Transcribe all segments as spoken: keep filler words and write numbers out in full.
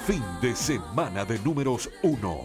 Fin de semana de números uno.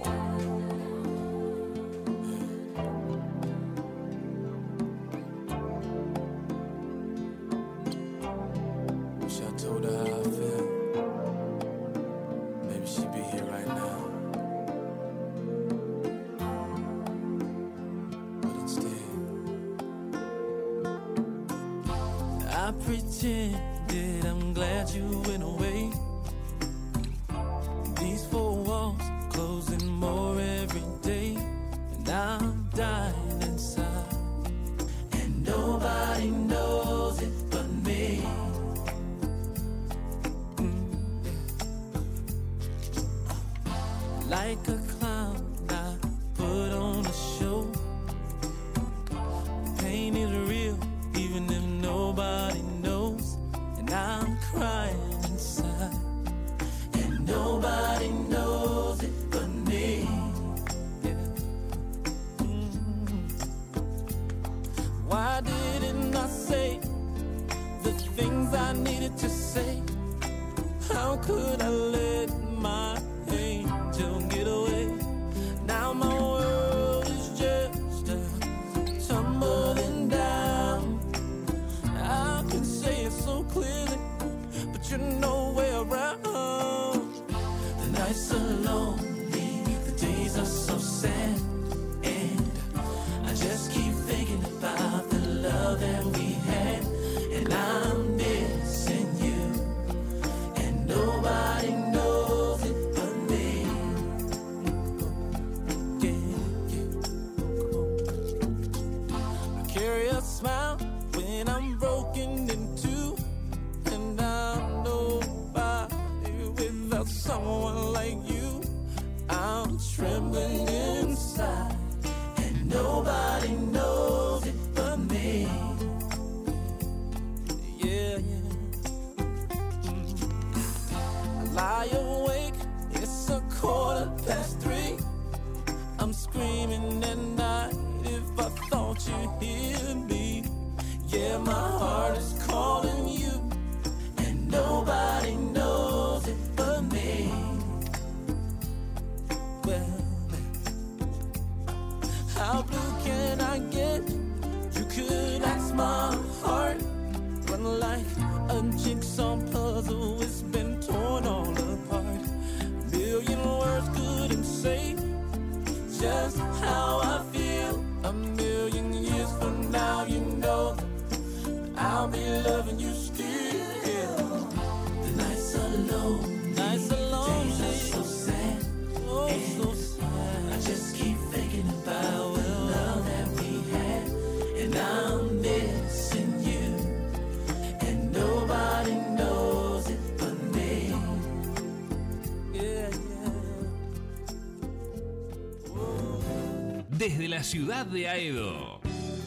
Desde la ciudad de Aedo,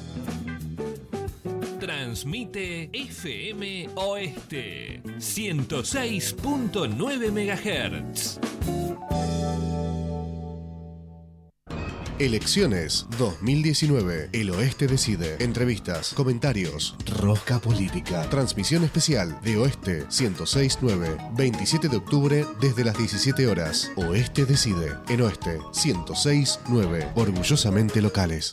transmite F M Oeste ciento seis punto nueve megahertz. Elecciones dos mil diecinueve. El Oeste decide. Entrevistas, comentarios, rosca política. Transmisión especial de Oeste ciento seis punto nueve. veintisiete de octubre desde las diecisiete horas. Oeste decide. En Oeste ciento seis punto nueve. Orgullosamente locales.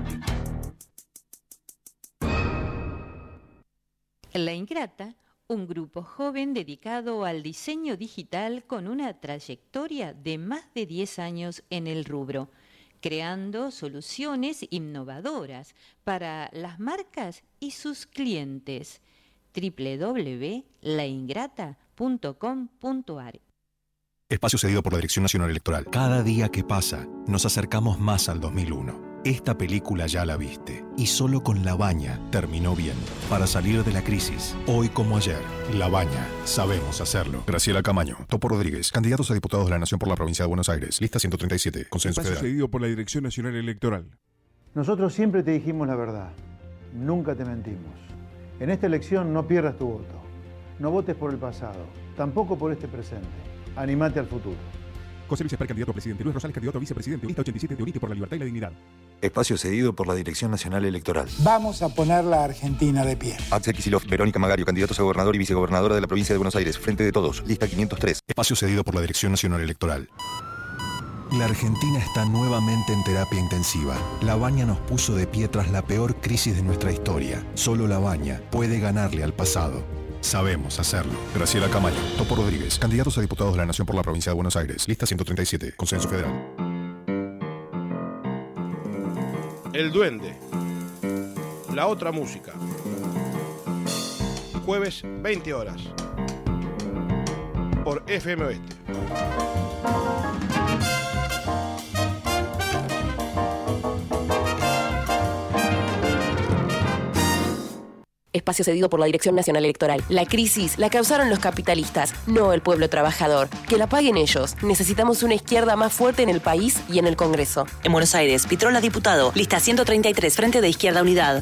La Ingrata, un grupo joven dedicado al diseño digital con una trayectoria de más de diez años en el rubro, creando soluciones innovadoras para las marcas y sus clientes. doble u doble u doble u punto la ingrata punto com punto a r. Espacio cedido por la Dirección Nacional Electoral. Cada día que pasa, nos acercamos más al dos mil uno. Esta película ya la viste, y solo con La Baña terminó bien. Para salir de la crisis, hoy como ayer, La Baña, sabemos hacerlo. Graciela Camaño, Topo Rodríguez, candidatos a diputados de la Nación por la Provincia de Buenos Aires, lista ciento treinta y siete, Consenso Espacio Federal. cedido por la Dirección Nacional Electoral. Nosotros siempre te dijimos la verdad, nunca te mentimos. En esta elección no pierdas tu voto, no votes por el pasado, tampoco por este presente. Animate al futuro. José Luis Esper, candidato a presidente. Luis Rosales, candidato a vicepresidente. Lista ochenta y siete de Unite por la Libertad y la Dignidad. Espacio cedido por la Dirección Nacional Electoral. Vamos a poner la Argentina de pie. Axel Kicillof, Verónica Magario, candidatos a gobernador y vicegobernadora de la provincia de Buenos Aires. Frente de Todos, lista quinientos tres. Espacio cedido por la Dirección Nacional Electoral. La Argentina está nuevamente en terapia intensiva. La Baña nos puso de pie tras la peor crisis de nuestra historia. Solo La Baña puede ganarle al pasado. Sabemos hacerlo. Graciela Camaño, Topo Rodríguez, candidatos a diputados de la Nación por la provincia de Buenos Aires. Lista ciento treinta y siete, Consenso Federal. El Duende. La otra música. Jueves, veinte horas. Por F M Oeste. Espacio cedido por la Dirección Nacional Electoral. La crisis la causaron los capitalistas, no el pueblo trabajador. Que la paguen ellos. Necesitamos una izquierda más fuerte en el país y en el Congreso. En Buenos Aires, Pitrola diputado, lista ciento treinta y tres, Frente de Izquierda Unidad.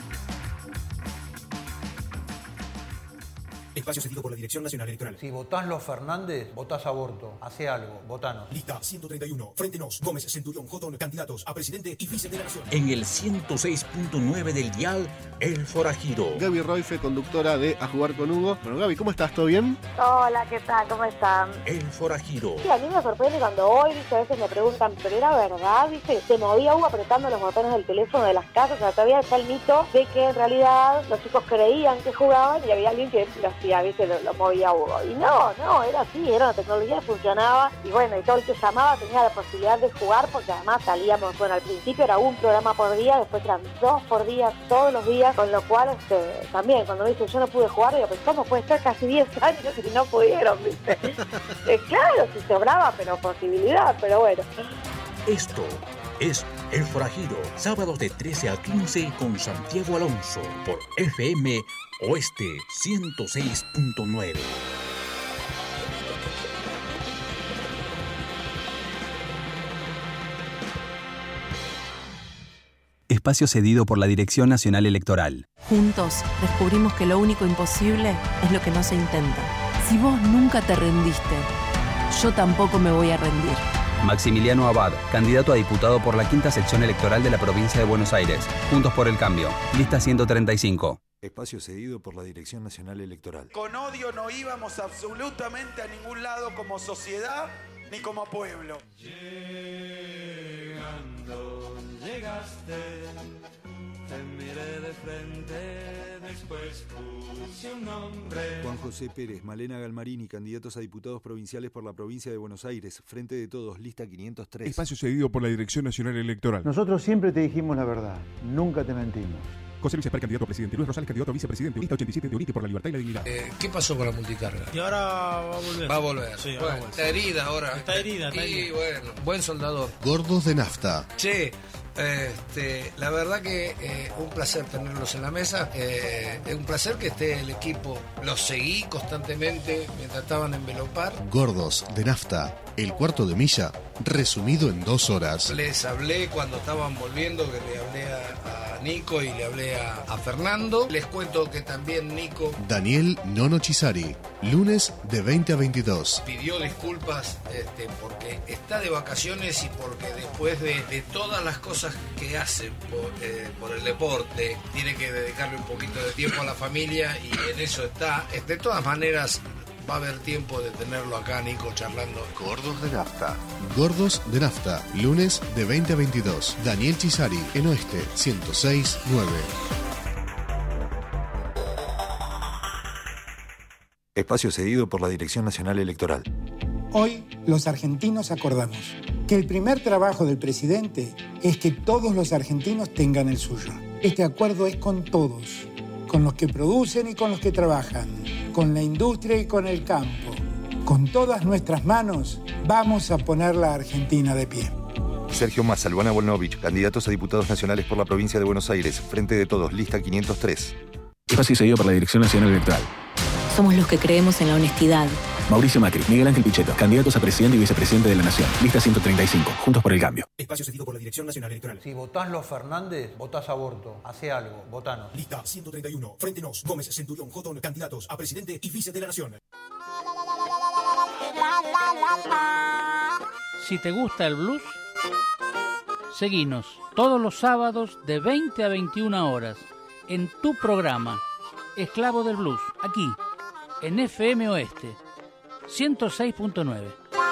Espacio cedido por la Dirección Nacional Electoral. Si votás los Fernández, votás aborto. Hace algo, votanos. Lista ciento treinta y uno. Frente Nos, Gómez, Centurión, Jotón, candidatos a presidente y vice de la Nación. En el ciento seis punto nueve del dial, El Forajido. Gaby Roife, conductora de A Jugar con Hugo. Bueno, Gaby, ¿cómo estás? ¿Todo bien? Hola, ¿qué tal? ¿Cómo están? El Forajido. Sí, a mí me sorprende cuando hoy, ¿viste? A veces me preguntan, ¿pero era verdad? ¿Viste? Se movía Hugo apretando los botones del teléfono de las casas. O sea, todavía está el mito de que en realidad los chicos creían que jugaban y había alguien que lo hacía, ¿viste? Lo, lo movía Hugo. Y no, no, era así, era una tecnología que funcionaba. Y bueno, y todo el que llamaba tenía la posibilidad de jugar porque además salíamos, bueno, al principio era un programa por día, después eran dos por día, todos los días, con lo cual este, también cuando me dicen yo no pude jugar, digo, pues ¿cómo puede ser casi diez años y no pudieron, viste? eh, claro, si sobraba, pero posibilidad, pero bueno. Esto es El Forajido, sábados de trece a quince con Santiago Alonso, por F M Oeste ciento seis punto nueve. Espacio cedido por la Dirección Nacional Electoral. Juntos descubrimos que lo único imposible es lo que no se intenta. Si vos nunca te rendiste, yo tampoco me voy a rendir. Maximiliano Abad, candidato a diputado por la quinta sección electoral de la provincia de Buenos Aires. Juntos por el Cambio. Lista ciento treinta y cinco. Espacio cedido por la Dirección Nacional Electoral. Con odio no íbamos absolutamente a ningún lado como sociedad ni como pueblo. Llegando, llegaste, te miré de frente, después puse un nombre. Juan José Pérez, Malena Galmarini, candidatos a diputados provinciales por la provincia de Buenos Aires. Frente de Todos, lista quinientos tres. Espacio cedido por la Dirección Nacional Electoral. Nosotros siempre te dijimos la verdad, nunca te mentimos. José Luis Esper, candidato a presidente. Luis Rosales, candidato a vicepresidente. Lista ochenta y siete de Unite por la Libertad y la Dignidad. Eh, ¿Qué pasó con la multicarga? Y ahora va a volver. Va a volver. Sí, bueno, va a volver. Está herida ahora. Está herida, está y herida. bueno, buen soldador. Gordos de nafta. Che, este, la verdad que eh, un placer tenerlos en la mesa. Eh, es un placer que esté el equipo. Los seguí constantemente mientras estaban en Velopar. Gordos de nafta. El cuarto de milla, resumido en dos horas. Les hablé cuando estaban volviendo, que le hablé a, a Nico y le hablé a, a Fernando. Les cuento que también Nico Daniel Nono Chisari, lunes de veinte a veintidós. pidió disculpas este, porque está de vacaciones y porque después de, de todas las cosas que hace por, eh, por el deporte, tiene que dedicarle un poquito de tiempo a la familia y en eso está. De todas maneras, va a haber tiempo de tenerlo acá, Nico, charlando. Gordos de nafta. Gordos de nafta, lunes de veinte a veintidós. Daniel Chisari, en Oeste ciento seis punto nueve. Espacio cedido por la Dirección Nacional Electoral. Hoy los argentinos acordamos que el primer trabajo del presidente es que todos los argentinos tengan el suyo. Este acuerdo es con todos, con los que producen y con los que trabajan, con la industria y con el campo. Con todas nuestras manos vamos a poner la Argentina de pie. Sergio Massa, Luana Volnovich, candidatos a diputados nacionales por la provincia de Buenos Aires. Frente de Todos, lista quinientos tres. Espacio cedido por la Dirección Nacional Electoral. Somos los que creemos en la honestidad. Mauricio Macri, Miguel Ángel Pichetto, candidatos a presidente y vicepresidente de la Nación. Lista ciento treinta y cinco. Juntos por el Cambio. Espacio cedido por la Dirección Nacional Electoral. Si votás los Fernández, votás aborto. Hace algo, votanos. Lista ciento treinta y uno. Frente Nos, Gómez, Centurión, Jotón, candidatos a presidente y vice de la Nación. Si te gusta el blues, Seguinos todos los sábados de veinte a veintiuna horas en tu programa Esclavo del Blues, aquí en F M Oeste ciento seis punto nueve.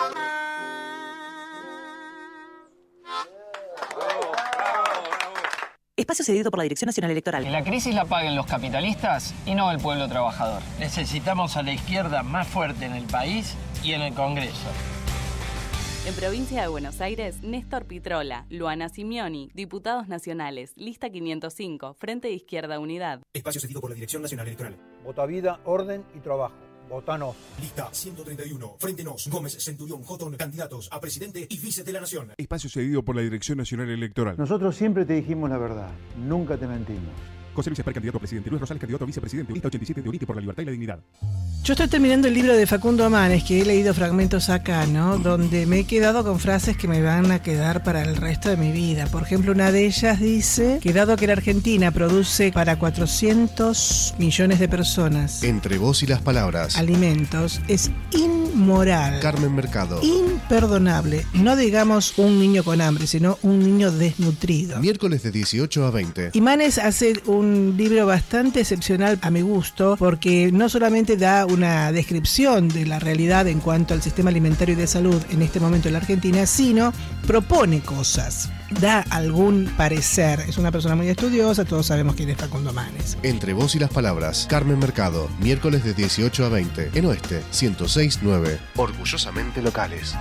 Espacio cedido por la Dirección Nacional Electoral. Que la crisis la paguen los capitalistas y no el pueblo trabajador. Necesitamos a la izquierda más fuerte en el país y en el Congreso. En Provincia de Buenos Aires, Néstor Pitrola, Luana Simioni, diputados nacionales, lista quinientos cinco, Frente de Izquierda Unidad. Espacio cedido por la Dirección Nacional Electoral. Vota vida, orden y trabajo. Votanos. Lista ciento treinta y uno. Frente Nos, Gómez, Centurión, Jotón, candidatos a presidente y vice de la Nación. Espacio cedido por la Dirección Nacional Electoral. Nosotros siempre te dijimos la verdad, nunca te mentimos. José Luis Esper, candidato a presidente. Luis Rosales, candidato a vicepresidente. Lista ochenta y siete de Unity por la Libertad y la Dignidad. Yo estoy terminando el libro de Facundo Amanes, que he leído fragmentos acá, ¿no? Donde me he quedado con frases que me van a quedar para el resto de mi vida. Por ejemplo, una de ellas dice que dado que la Argentina produce para cuatrocientos millones de personas Entre vos y las palabras alimentos, es inmoral, Carmen Mercado, imperdonable, no digamos un niño con hambre, sino un niño desnutrido. Miércoles de dieciocho a veinte. Imanes hace un libro bastante excepcional a mi gusto, porque no solamente da una descripción de la realidad en cuanto al sistema alimentario y de salud en este momento en la Argentina, sino propone cosas, da algún parecer. Es una persona muy estudiosa, todos sabemos quién es Facundo Amanes. Entre vos y las palabras, Carmen Mercado, miércoles de dieciocho a veinte, en Oeste ciento seis punto nueve, orgullosamente locales.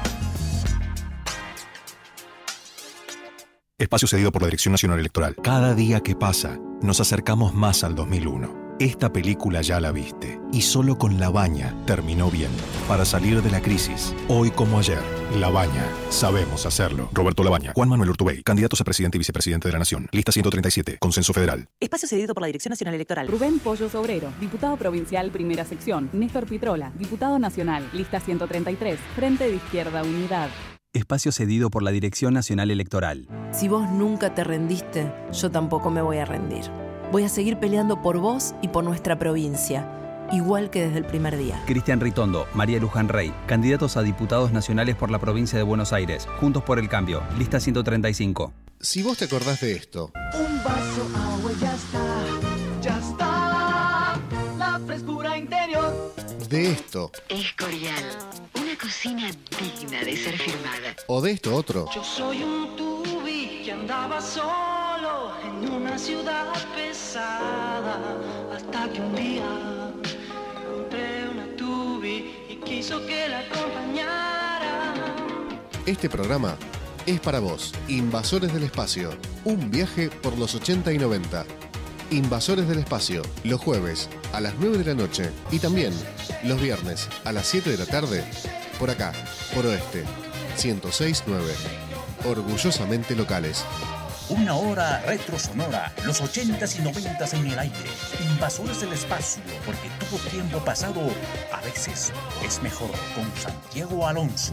Espacio cedido por la Dirección Nacional Electoral. Cada día que pasa, nos acercamos más al dos mil uno. Esta película ya la viste, y solo con La Baña terminó bien. Para salir de la crisis, hoy como ayer, La Baña, sabemos hacerlo. Roberto Labaña, Juan Manuel Urtubey, candidatos a presidente y vicepresidente de la Nación. Lista ciento treinta y siete, Consenso Federal. Espacio cedido por la Dirección Nacional Electoral. Rubén Pollo Sobrero, diputado provincial, primera sección. Néstor Pitrola, diputado nacional, lista ciento treinta y tres, Frente de Izquierda Unidad. Espacio cedido por la Dirección Nacional Electoral. Si vos nunca te rendiste, yo tampoco me voy a rendir. Voy a seguir peleando por vos y por nuestra provincia, igual que desde el primer día. Cristian Ritondo, María Luján Rey, candidatos a diputados nacionales por la provincia de Buenos Aires. Juntos por el Cambio, lista ciento treinta y cinco. Si vos te acordás de esto. Un vaso agua y ya está, ya está, la frescura interior. De esto. Escorial, una cocina digna de ser firmada. O de esto otro. Yo soy un tubi que andaba solo en una ciudad pesada, hasta que un día encontré una tubi y quiso que la acompañara. Este programa es para vos, Invasores del Espacio. Un viaje por los ochenta y noventa. Invasores del Espacio, los jueves a las nueve de la noche y también los viernes a las siete de la tarde, por acá, por Oeste ciento seis punto nueve. Orgullosamente locales. Una hora retro sonora, los ochentas y noventas en el aire. Invasores del Espacio, porque todo tiempo pasado a veces es mejor, con Santiago Alonso.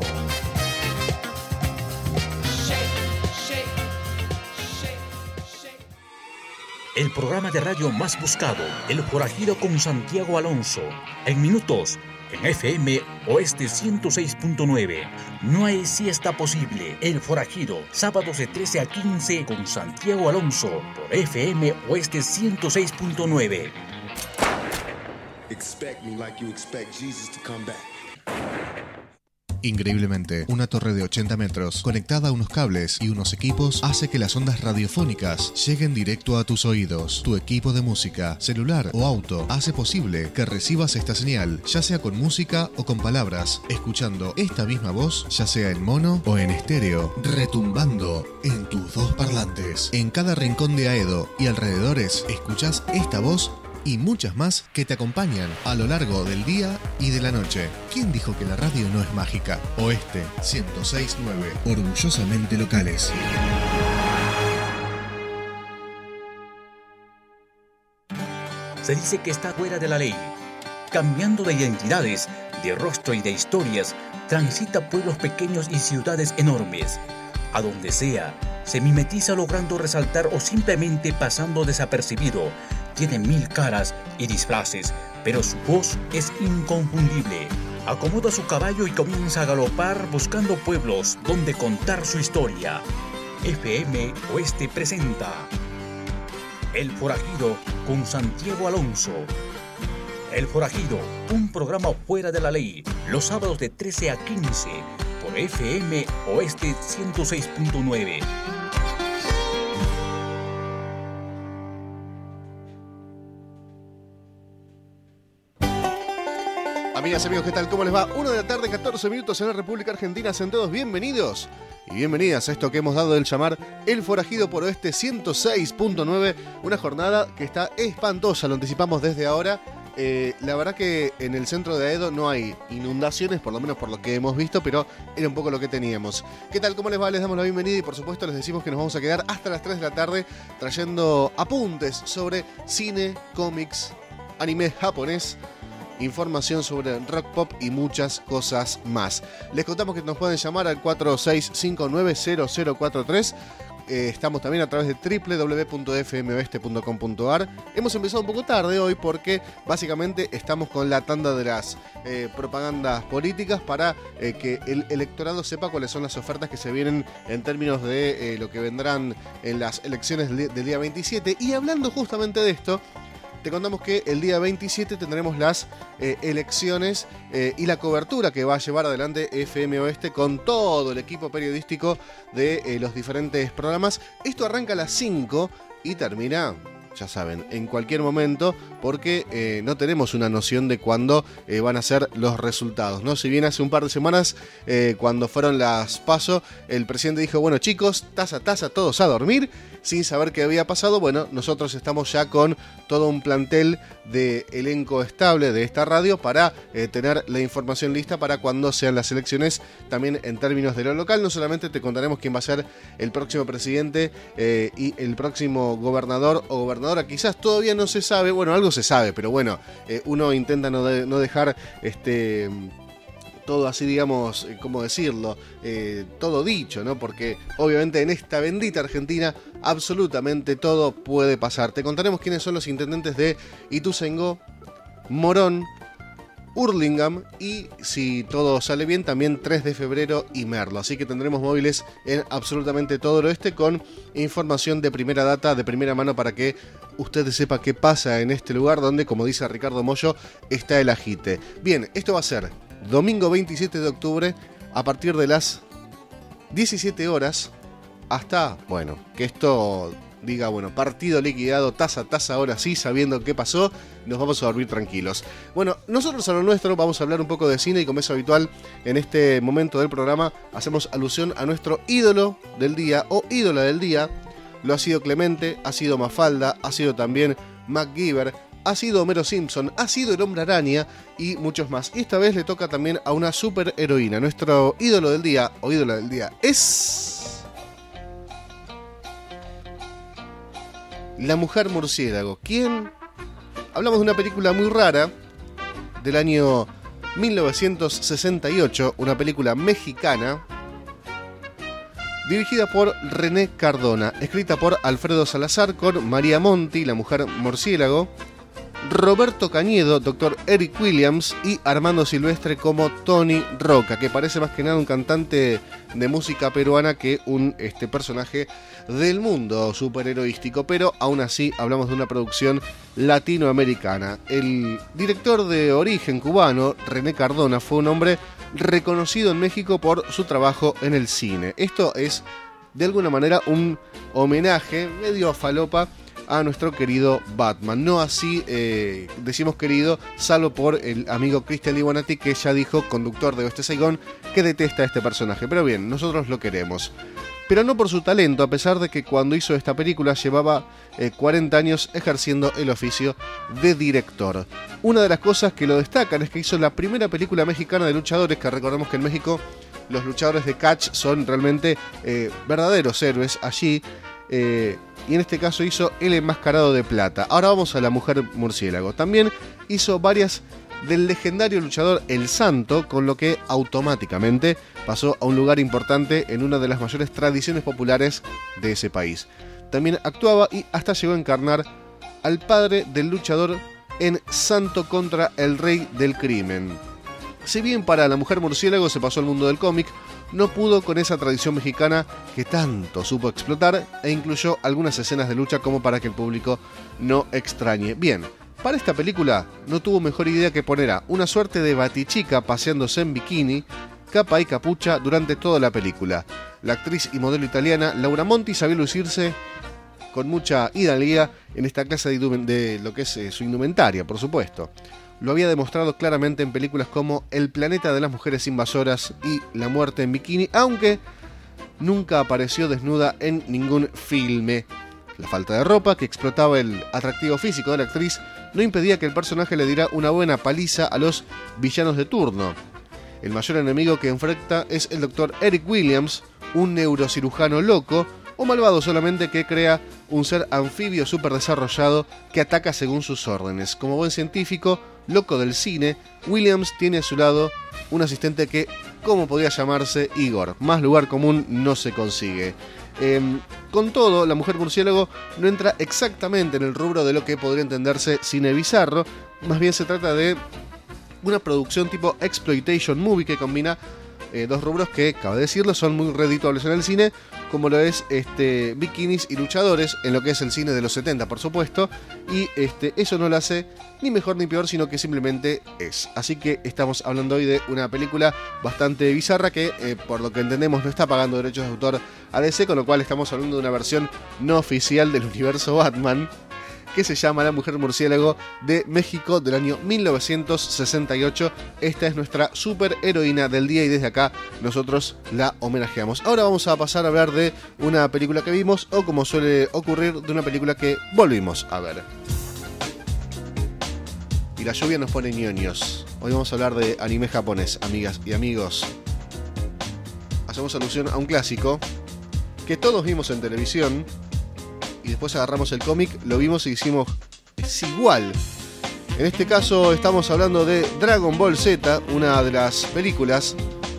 El programa de radio más buscado, El Forajido con Santiago Alonso. En minutos, en F M Oeste ciento seis punto nueve. No hay siesta posible. El Forajido, sábados de trece a quince con Santiago Alonso por F M Oeste ciento seis punto nueve. Expect me like you expect Jesus to come back. Increíblemente, una torre de ochenta metros conectada a unos cables y unos equipos hace que las ondas radiofónicas lleguen directo a tus oídos. Tu equipo de música, celular o auto hace posible que recibas esta señal, ya sea con música o con palabras, escuchando esta misma voz, ya sea en mono o en estéreo, retumbando en tus dos parlantes. En cada rincón de Aedo y alrededores escuchás esta voz y muchas más que te acompañan a lo largo del día y de la noche. ¿Quién dijo que la radio no es mágica? Oeste ciento seis punto nueve, orgullosamente locales. Se dice que está fuera de la ley. Cambiando de identidades, de rostro y de historias, transita pueblos pequeños y ciudades enormes. A donde sea, se mimetiza logrando resaltar o simplemente pasando desapercibido. Tiene mil caras y disfraces, pero su voz es inconfundible. Acomoda su caballo y comienza a galopar buscando pueblos donde contar su historia. F M Oeste presenta El Forajido con Santiago Alonso. El Forajido, un programa fuera de la ley, los sábados de trece a quince por F M Oeste ciento seis punto nueve. Amigas y amigos, ¿qué tal? ¿Cómo les va? Una de la tarde, catorce minutos en la República Argentina. Sean todos bienvenidos y bienvenidas a esto que hemos dado el llamar El Forajido por Oeste ciento seis punto nueve. Una jornada que está espantosa, lo anticipamos desde ahora. Eh, la verdad que en el centro de Aedo no hay inundaciones, por lo menos por lo que hemos visto, pero era un poco lo que teníamos. ¿Qué tal? ¿Cómo les va? Les damos la bienvenida y por supuesto les decimos que nos vamos a quedar hasta las tres de la tarde trayendo apuntes sobre cine, cómics, anime japonés, información sobre rock pop y muchas cosas más. Les contamos que nos pueden llamar al cuatro seis cinco nueve cero cero cuatro tres. Eh, estamos también a través de doble u doble u doble u punto f m oeste punto com punto a r. Hemos empezado un poco tarde hoy porque básicamente estamos con la tanda de las eh, propagandas políticas para eh, que el electorado sepa cuáles son las ofertas que se vienen en términos de eh, lo que vendrán en las elecciones del, del día veintisiete. Y hablando justamente de esto, te contamos que el día veintisiete tendremos las eh, elecciones eh, y la cobertura que va a llevar adelante F M Oeste con todo el equipo periodístico de eh, los diferentes programas. Esto arranca a las cinco y termina, ya saben, en cualquier momento, porque eh, no tenemos una noción de cuándo eh, van a ser los resultados, ¿no? Si bien hace un par de semanas, eh, cuando fueron las PASO, el presidente dijo, bueno chicos, taza, taza, todos a dormir, sin saber qué había pasado. Bueno, nosotros estamos ya con todo un plantel de elenco estable de esta radio para eh, tener la información lista para cuando sean las elecciones, también en términos de lo local. No solamente te contaremos quién va a ser el próximo presidente eh, y el próximo gobernador o gobernadora, quizás todavía no se sabe, bueno, algo se sabe, pero bueno, eh, uno intenta no, de, no dejar este... todo así, digamos, ¿cómo decirlo? Eh, todo dicho, ¿no? Porque obviamente en esta bendita Argentina absolutamente todo puede pasar. Te contaremos quiénes son los intendentes de Ituzaingó, Morón, Hurlingham y, si todo sale bien, también tres de febrero y Merlo. Así que tendremos móviles en absolutamente todo el oeste con información de primera data, de primera mano, para que usted sepa qué pasa en este lugar donde, como dice Ricardo Mollo, está el agite. Bien, esto va a ser domingo veintisiete de octubre a partir de las diecisiete horas hasta, bueno, que esto diga, bueno, partido liquidado, taza a taza, ahora sí, sabiendo qué pasó, nos vamos a dormir tranquilos. Bueno, nosotros a lo nuestro vamos a hablar un poco de cine y, como es habitual en este momento del programa, hacemos alusión a nuestro ídolo del día o ídola del día. Lo ha sido Clemente, ha sido Mafalda, ha sido también MacGyver, ha sido Homero Simpson, ha sido el Hombre Araña y muchos más. Y esta vez le toca también a una superheroína. Nuestro ídolo del día o ídola del día es la Mujer Murciélago. ¿Quién? Hablamos de una película muy rara del año mil novecientos sesenta y ocho, una película mexicana dirigida por René Cardona, escrita por Alfredo Salazar con María Monti, la Mujer Murciélago, Roberto Cañedo, doctor Eric Williams y Armando Silvestre como Tony Roca, que parece más que nada un cantante de música peruana que un este, personaje del mundo superheroístico, pero aún así hablamos de una producción latinoamericana. El director de origen cubano, René Cardona, fue un hombre reconocido en México por su trabajo en el cine. Esto es, de alguna manera, un homenaje medio falopa a nuestro querido Batman. No así eh, decimos querido, salvo por el amigo Cristian Liwanati, que ya dijo, conductor de Oeste Saigón, que detesta a este personaje. Pero bien, nosotros lo queremos. Pero no por su talento, a pesar de que cuando hizo esta película llevaba eh, cuarenta años ejerciendo el oficio de director. Una de las cosas que lo destacan es que hizo la primera película mexicana de luchadores, que recordemos que en México los luchadores de catch son realmente eh, verdaderos héroes allí. Eh, y en este caso hizo El Enmascarado de Plata. Ahora vamos a La Mujer Murciélago. También hizo varias del legendario luchador El Santo, con lo que automáticamente pasó a un lugar importante en una de las mayores tradiciones populares de ese país. También actuaba y hasta llegó a encarnar al padre del luchador en Santo contra el Rey del Crimen. Si bien para La Mujer Murciélago se pasó al mundo del cómic, no pudo con esa tradición mexicana que tanto supo explotar e incluyó algunas escenas de lucha como para que el público no extrañe. Bien, para esta película no tuvo mejor idea que poner a una suerte de batichica paseándose en bikini, capa y capucha durante toda la película. La actriz y modelo italiana Laura Monti sabía lucirse con mucha hidalguía en esta clase de, de lo que es eh, su indumentaria, por supuesto. Lo había demostrado claramente en películas como El planeta de las mujeres invasoras y La muerte en bikini, aunque nunca apareció desnuda en ningún filme. La falta de ropa, que explotaba el atractivo físico de la actriz, no impedía que el personaje le diera una buena paliza a los villanos de turno. El mayor enemigo que enfrenta es el doctor Eric Williams, un neurocirujano loco, o malvado solamente que crea un ser anfibio súper desarrollado que ataca según sus órdenes. Como buen científico, loco del cine, Williams tiene a su lado un asistente que, ¿cómo podría llamarse? Igor. Más lugar común no se consigue. Eh, con todo, La mujer murciélago no entra exactamente en el rubro de lo que podría entenderse cine bizarro, más bien se trata de una producción tipo exploitation movie que combina eh, dos rubros que, cabe decirlo, son muy redituables en el cine, como lo es este, bikinis y luchadores, en lo que es el cine de los setenta, por supuesto, y este, eso no lo hace ni mejor ni peor, sino que simplemente es. Así que estamos hablando hoy de una película bastante bizarra que, eh, por lo que entendemos, no está pagando derechos de autor a D C, con lo cual estamos hablando de una versión no oficial del universo Batman, que se llama La mujer murciélago, de México, del año mil novecientos sesenta y ocho. Esta es nuestra super heroína del día y desde acá nosotros la homenajeamos. Ahora vamos a pasar a hablar de una película que vimos, o como suele ocurrir, de una película que volvimos a ver. Y la lluvia nos pone ñoños. Hoy vamos a hablar de anime japonés, amigas y amigos. Hacemos alusión a un clásico que todos vimos en televisión, y después agarramos el cómic, lo vimos y hicimos, es igual. En este caso estamos hablando de Dragon Ball Z, una de las películas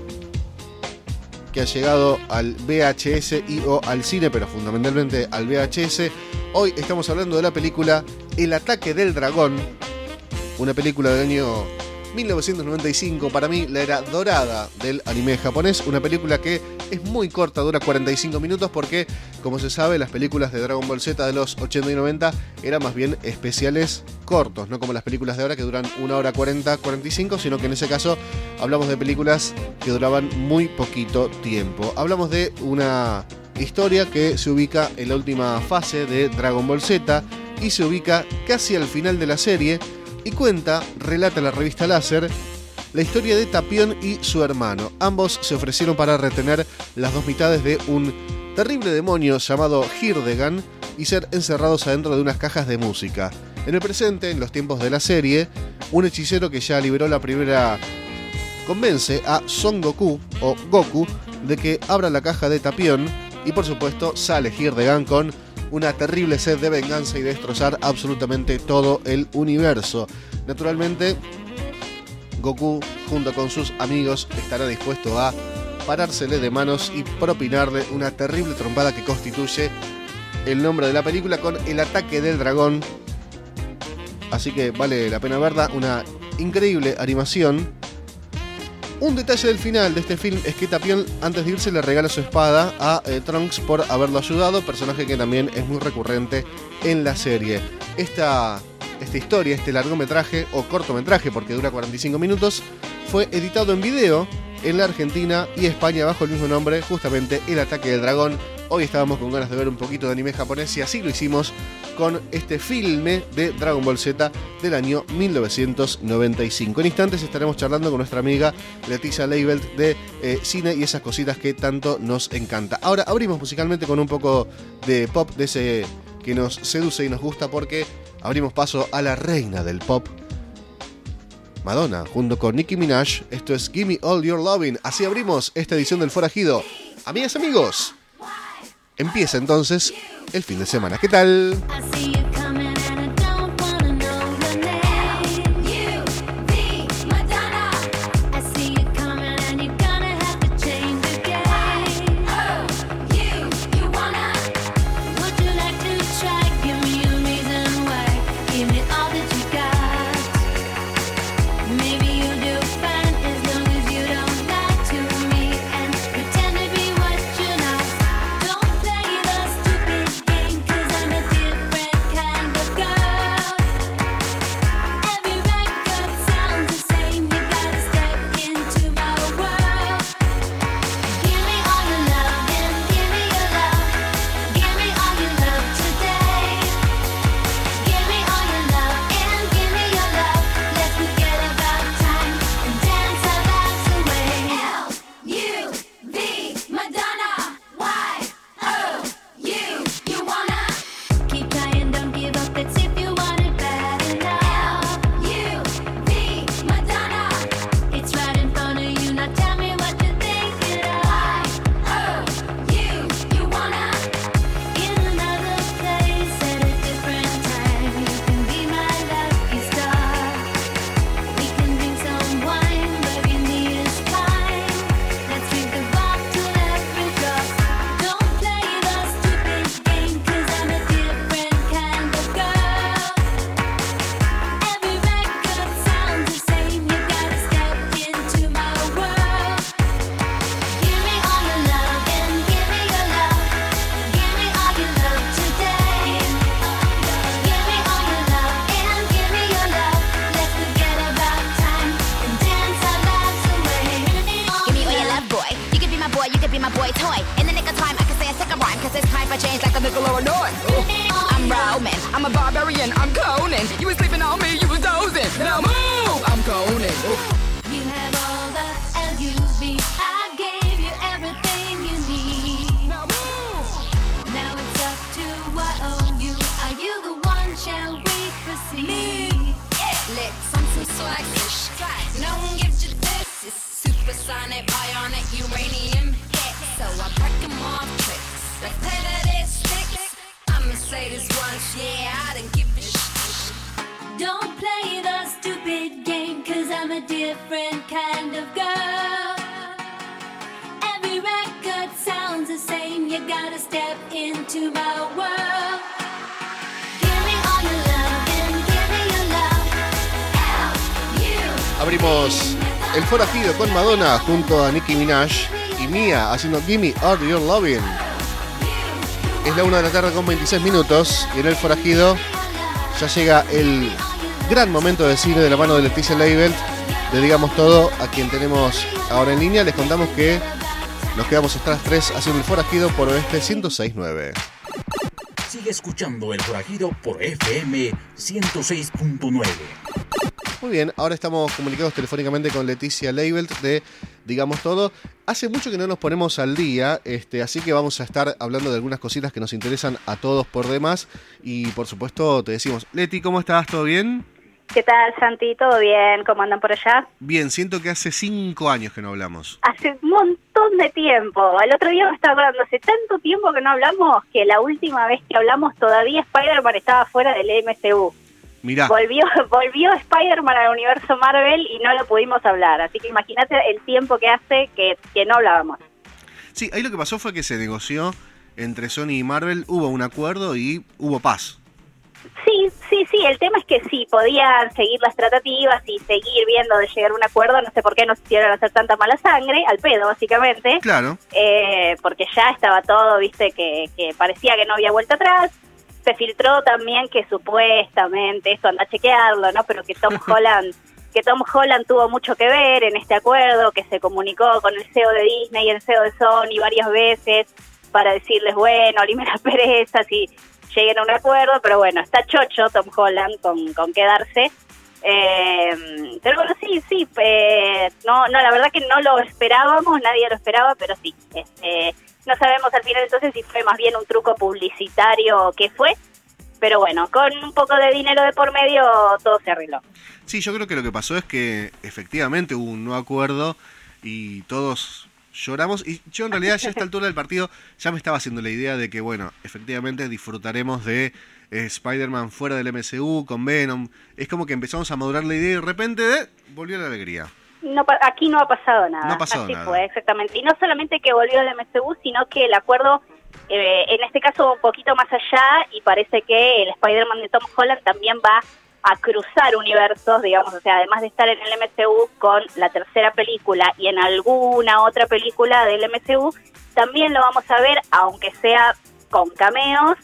que ha llegado al V H S y o al cine, pero fundamentalmente al V H S. Hoy estamos hablando de la película El ataque del dragón, una película del año mil novecientos noventa y cinco, para mí la era dorada del anime japonés, una película que es muy corta, dura cuarenta y cinco minutos porque, como se sabe, las películas de Dragon Ball Z de los ochenta y noventa eran más bien especiales cortos, no como las películas de ahora que duran una hora cuarenta, cuarenta y cinco, sino que en ese caso hablamos de películas que duraban muy poquito tiempo. Hablamos de una historia que se ubica en la última fase de Dragon Ball Z y se ubica casi al final de la serie, y cuenta, relata la revista Láser, la historia de Tapión y su hermano. Ambos se ofrecieron para retener las dos mitades de un terrible demonio llamado Hirdegan y ser encerrados adentro de unas cajas de música. En el presente, en los tiempos de la serie, un hechicero que ya liberó la primera convence a Son Goku, o Goku, de que abra la caja de Tapión, y por supuesto sale Hirdegan con una terrible sed de venganza y de destrozar absolutamente todo el universo. Naturalmente, Goku, junto con sus amigos, estará dispuesto a parársele de manos y propinarle una terrible trompada que constituye el nombre de la película, con El ataque del dragón. Así que vale la pena verla, una increíble animación. Un detalle del final de este film es que Tapión, antes de irse, le regala su espada a eh, Trunks por haberlo ayudado, personaje que también es muy recurrente en la serie. Esta, esta historia, este largometraje o cortometraje, porque dura cuarenta y cinco minutos, fue editado en video en la Argentina y España bajo el mismo nombre, justamente El ataque del dragón. Hoy estábamos con ganas de ver un poquito de anime japonés y así lo hicimos con este filme de Dragon Ball Z del año mil novecientos noventa y cinco. En instantes estaremos charlando con nuestra amiga Leticia Leibelt de eh, cine y esas cositas que tanto nos encanta. Ahora abrimos musicalmente con un poco de pop, de ese que nos seduce y nos gusta, porque abrimos paso a la reina del pop, Madonna, junto con Nicki Minaj. Esto es Gimme All Your Lovin'. Así abrimos esta edición del Forajido. Amigas, amigos, empieza entonces el fin de semana. ¿Qué tal? Maybe you do fine as long as you don't lie to me. And my chains like a nickel or a dime. I'm Roman, I'm a barbarian, I'm Conan. You was sleeping on me, you was dozing. Now move, I'm Conan. You have all the L U V. I gave you everything you need. Now move. Now it's up to what own you. Are you the one? Shall we proceed? Yeah. Let's some some swag. No one gives you this. It's supersonic, bionic, uranium hit. So I break them off tricks. Let's play that it sticks. I'ma say this once, yeah, I didn't give a sh. Don't play the stupid game, cause I'm a different kind of girl. Every record sounds the same, you gotta step into my world. Give me all your love and give me your love. L U Abrimos El Forajido con Madonna junto a Nicki Minaj y Mia haciendo Gimme All Your Lovin'. Es la una de la tarde con veintiséis minutos y en El Forajido ya llega el gran momento de cine de la mano de Leticia Leibelt, de Digamos Todo, a quien tenemos ahora en línea. Les contamos que nos quedamos hasta las tres haciendo El Forajido por Oeste ciento seis punto nueve. Sigue escuchando El Forajido por F M ciento seis punto nueve. Muy bien, ahora estamos comunicados telefónicamente con Leticia Leibelt de Digamos Todo. Hace mucho que no nos ponemos al día, este, así que vamos a estar hablando de algunas cositas que nos interesan a todos por demás. Y por supuesto te decimos, Leti, ¿cómo estás? ¿Todo bien? ¿Qué tal, Santi? ¿Todo bien? ¿Cómo andan por allá? Bien, siento que hace cinco años que no hablamos. Hace un montón de tiempo. El otro día me estaba acordando, hace tanto tiempo que no hablamos que la última vez que hablamos todavía Spider-Man estaba fuera del M C U. Mirá. Volvió, volvió Spider-Man al universo Marvel y no lo pudimos hablar. Así que imagínate el tiempo que hace que, que no hablábamos. Sí, ahí lo que pasó fue que se negoció entre Sony y Marvel, hubo un acuerdo y hubo paz. Sí, sí, sí, el tema es que sí, podían seguir las tratativas y seguir viendo de llegar a un acuerdo, no sé por qué nos hicieron hacer tanta mala sangre, al pedo básicamente. Claro. Eh, porque ya estaba todo, viste, que, que parecía que no había vuelta atrás. Se filtró también que supuestamente, esto anda a chequearlo, ¿no? Pero que Tom Holland, que Tom Holland tuvo mucho que ver en este acuerdo, que se comunicó con el C E O de Disney y el C E O de Sony varias veces para decirles, bueno, límite la pereza si lleguen a un acuerdo, pero bueno, está chocho Tom Holland con, con quedarse. Eh, pero bueno, sí, sí, eh, no, no, la verdad que no lo esperábamos, nadie lo esperaba, pero sí, este... No sabemos al final entonces si fue más bien un truco publicitario o qué fue, pero bueno, con un poco de dinero de por medio todo se arregló. Sí, yo creo que lo que pasó es que efectivamente hubo un nuevo acuerdo y todos lloramos. Y yo en realidad ya a esta altura del partido ya me estaba haciendo la idea de que, bueno, efectivamente disfrutaremos de eh, Spider-Man fuera del M C U, con Venom. Es como que empezamos a madurar la idea y de repente eh, volvió la alegría. No, aquí no ha pasado nada. No ha pasado Así nada. fue, exactamente. Y no solamente que volvió el M C U, sino que el acuerdo, eh, en este caso, un poquito más allá, y parece que el Spider-Man de Tom Holland también va a cruzar universos, digamos, o sea, además de estar en el M C U con la tercera película y en alguna otra película del M C U, también lo vamos a ver, aunque sea con cameos,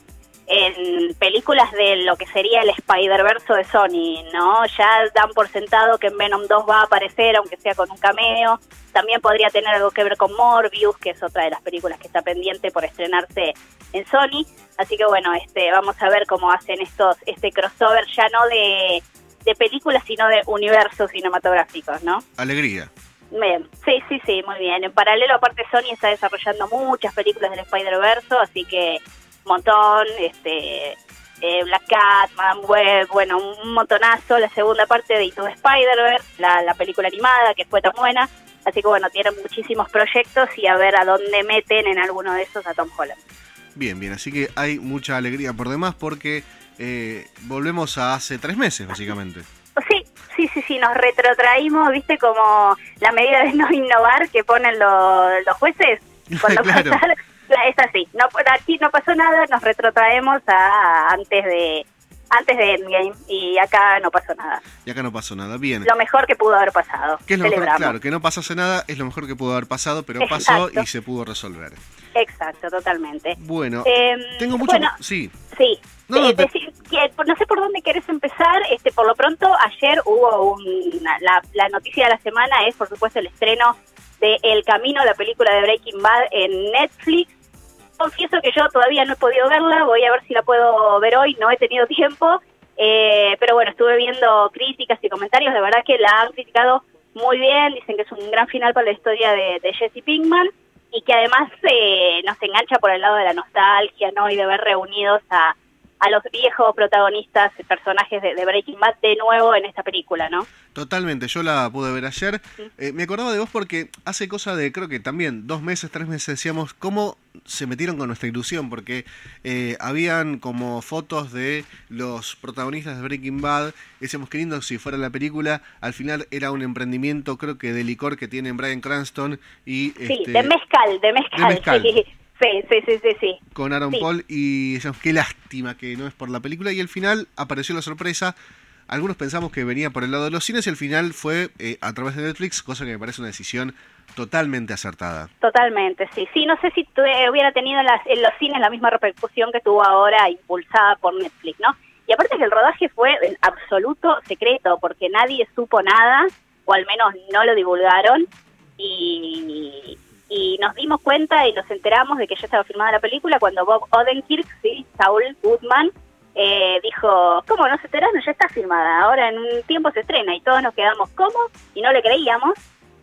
en películas de lo que sería el Spider-Verse de Sony, ¿no? Ya dan por sentado que en Venom dos va a aparecer, aunque sea con un cameo. También podría tener algo que ver con Morbius, que es otra de las películas que está pendiente por estrenarse en Sony. Así que bueno, este vamos a ver cómo hacen estos este crossover ya no de, de películas, sino de universos cinematográficos, ¿no? Alegría. Bien, sí, sí, sí, muy bien. En paralelo, aparte, Sony está desarrollando muchas películas del Spider-Verse, así que montón, este, eh, Black Cat, Madame Web, bueno, un montonazo, la segunda parte de Into the Spider-Verse, la, la película animada que fue tan buena, así que bueno, tienen muchísimos proyectos y a ver a dónde meten en alguno de esos a Tom Holland. Bien, bien, así que hay mucha alegría por demás porque eh, volvemos a hace tres meses básicamente. Sí, sí, sí, sí, nos retrotraímos, viste, como la medida de no innovar que ponen los, los jueces cuando Claro. pasaron. Es así, no, aquí no pasó nada, nos retrotraemos a antes de antes de Endgame y acá no pasó nada. Y acá no pasó nada, bien. Lo mejor que pudo haber pasado. ¿Qué es lo mejor? Celebramos. Claro, que no pasase nada es lo mejor que pudo haber pasado, pero Exacto. pasó y se pudo resolver. Exacto, totalmente. Bueno, Eh, tengo mucho... bueno, sí. Sí, No, Eh, no, te- decir que, no sé por dónde querés empezar. Este, por lo pronto, ayer hubo una, la, la noticia de la semana es, por supuesto, el estreno de El Camino, la película de Breaking Bad en Netflix. confieso que yo todavía no he podido verla, voy a ver si la puedo ver hoy, no he tenido tiempo, eh, pero bueno, estuve viendo críticas y comentarios, de verdad que la han criticado muy bien, dicen que es un gran final para la historia de, de Jesse Pinkman, y que además eh, nos engancha por el lado de la nostalgia, ¿no? Y de ver reunidos a, a los viejos protagonistas, personajes de, de Breaking Bad de nuevo en esta película, ¿no? Totalmente, yo la pude ver ayer. Eh, me acordaba de vos porque hace cosa de, creo que también, dos meses, tres meses, decíamos cómo se metieron con nuestra ilusión, porque eh, habían como fotos de los protagonistas de Breaking Bad, decíamos qué lindo si fuera la película, al final era un emprendimiento, creo que de licor que tienen Bryan Cranston y... Sí, este, de mezcal, de mezcal, de mezcal. Sí. Sí, sí, sí, sí, sí. Con Aaron sí. Paul, y decíamos qué lástima que no es por la película, y al final apareció la sorpresa. Algunos pensamos que venía por el lado de los cines y al final fue eh, a través de Netflix, cosa que me parece una decisión totalmente acertada. Totalmente, sí. Sí, no sé si tuve, hubiera tenido en, las, en los cines la misma repercusión que tuvo ahora, impulsada por Netflix, ¿no? Y aparte que el rodaje fue en absoluto secreto, porque nadie supo nada, o al menos no lo divulgaron, y, y nos dimos cuenta y nos enteramos de que ya estaba filmada la película cuando Bob Odenkirk, sí, Saul Goodman, Eh, dijo, ¿cómo no se enteraron? Ya está filmada, ahora en un tiempo se estrena, y todos nos quedamos, ¿cómo? Y no le creíamos,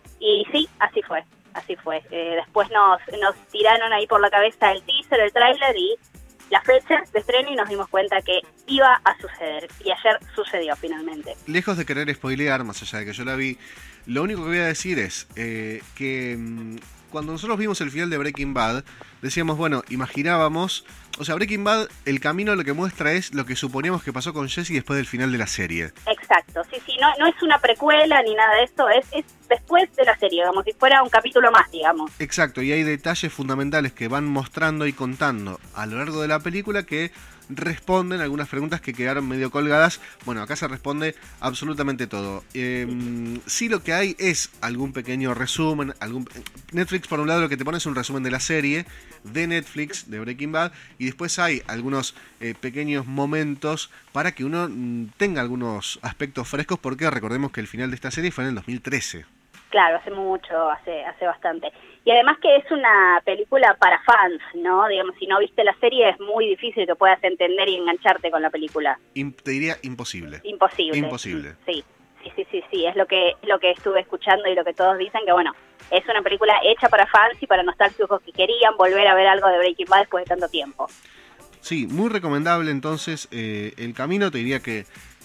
y sí, así fue, así fue. Eh, después nos, nos tiraron ahí por la cabeza el teaser, el tráiler y la fecha de estreno, y nos dimos cuenta que iba a suceder, y ayer sucedió finalmente. Lejos de querer spoilear, más allá de que yo la vi, lo único que voy a decir es eh, que mmm, cuando nosotros vimos el final de Breaking Bad, decíamos, bueno, imaginábamos, o sea, Breaking Bad, el camino lo que muestra es lo que suponíamos que pasó con Jesse después del final de la serie. Exacto, sí, sí, no, no es una precuela ni nada de eso, es, es después de la serie, como si fuera un capítulo más, digamos. Exacto, y hay detalles fundamentales que van mostrando y contando a lo largo de la película que responden algunas preguntas que quedaron medio colgadas. Bueno, acá se responde absolutamente todo. Eh, sí, lo que hay es algún pequeño resumen. Algún Netflix, por un lado, lo que te pone es un resumen de la serie de Netflix, de Breaking Bad, y después hay algunos eh, pequeños momentos para que uno mm, tenga algunos aspectos frescos, porque recordemos que el final de esta serie fue en el dos mil trece. Claro, hace mucho, hace hace bastante. Y además que es una película para fans, ¿no? Digamos, si no viste la serie es muy difícil que puedas entender y engancharte con la película. In, te diría imposible. Imposible. Imposible. Sí, sí, sí, sí, sí, es lo que lo que estuve escuchando y lo que todos dicen, que bueno, es una película hecha para fans y para nostálgicos que querían volver a ver algo de Breaking Bad después de tanto tiempo. Sí, muy recomendable entonces eh, El Camino, te diría que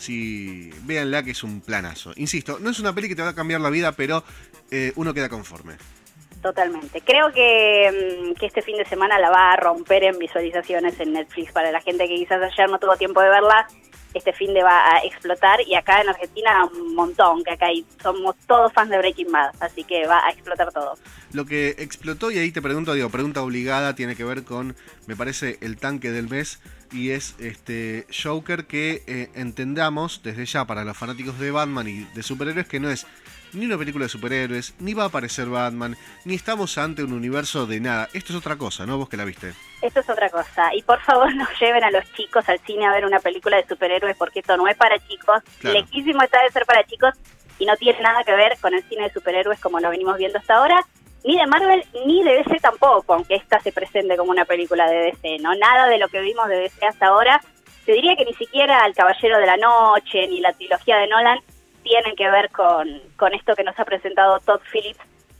si véanla, que es un planazo. Insisto, no es una peli que te va a cambiar la vida, pero eh, uno queda conforme. Totalmente. Creo que, que este fin de semana la va a romper en visualizaciones en Netflix. Para la gente que quizás ayer no tuvo tiempo de verla, este fin de va a explotar, y acá en Argentina un montón, que acá hay, somos todos fans de Breaking Bad, así que va a explotar todo. Lo que explotó, y ahí te pregunto, digo, pregunta obligada, tiene que ver con, me parece, el tanque del mes, y es este Joker, que eh, entendamos desde ya para los fanáticos de Batman y de superhéroes que no es ni una película de superhéroes, ni va a aparecer Batman, ni estamos ante un universo de nada. Esto es otra cosa, ¿no? Vos que la viste. Esto es otra cosa. Y por favor no lleven a los chicos al cine a ver una película de superhéroes, porque esto no es para chicos. Claro. Lejísimo está de ser para chicos y no tiene nada que ver con el cine de superhéroes como lo venimos viendo hasta ahora, ni de Marvel, ni de D C tampoco, aunque esta se presente como una película de D C, ¿no? Nada de lo que vimos de D C hasta ahora. Te diría que ni siquiera El Caballero de la Noche ni la trilogía de Nolan tienen que ver con, con esto que nos ha presentado Todd Phillips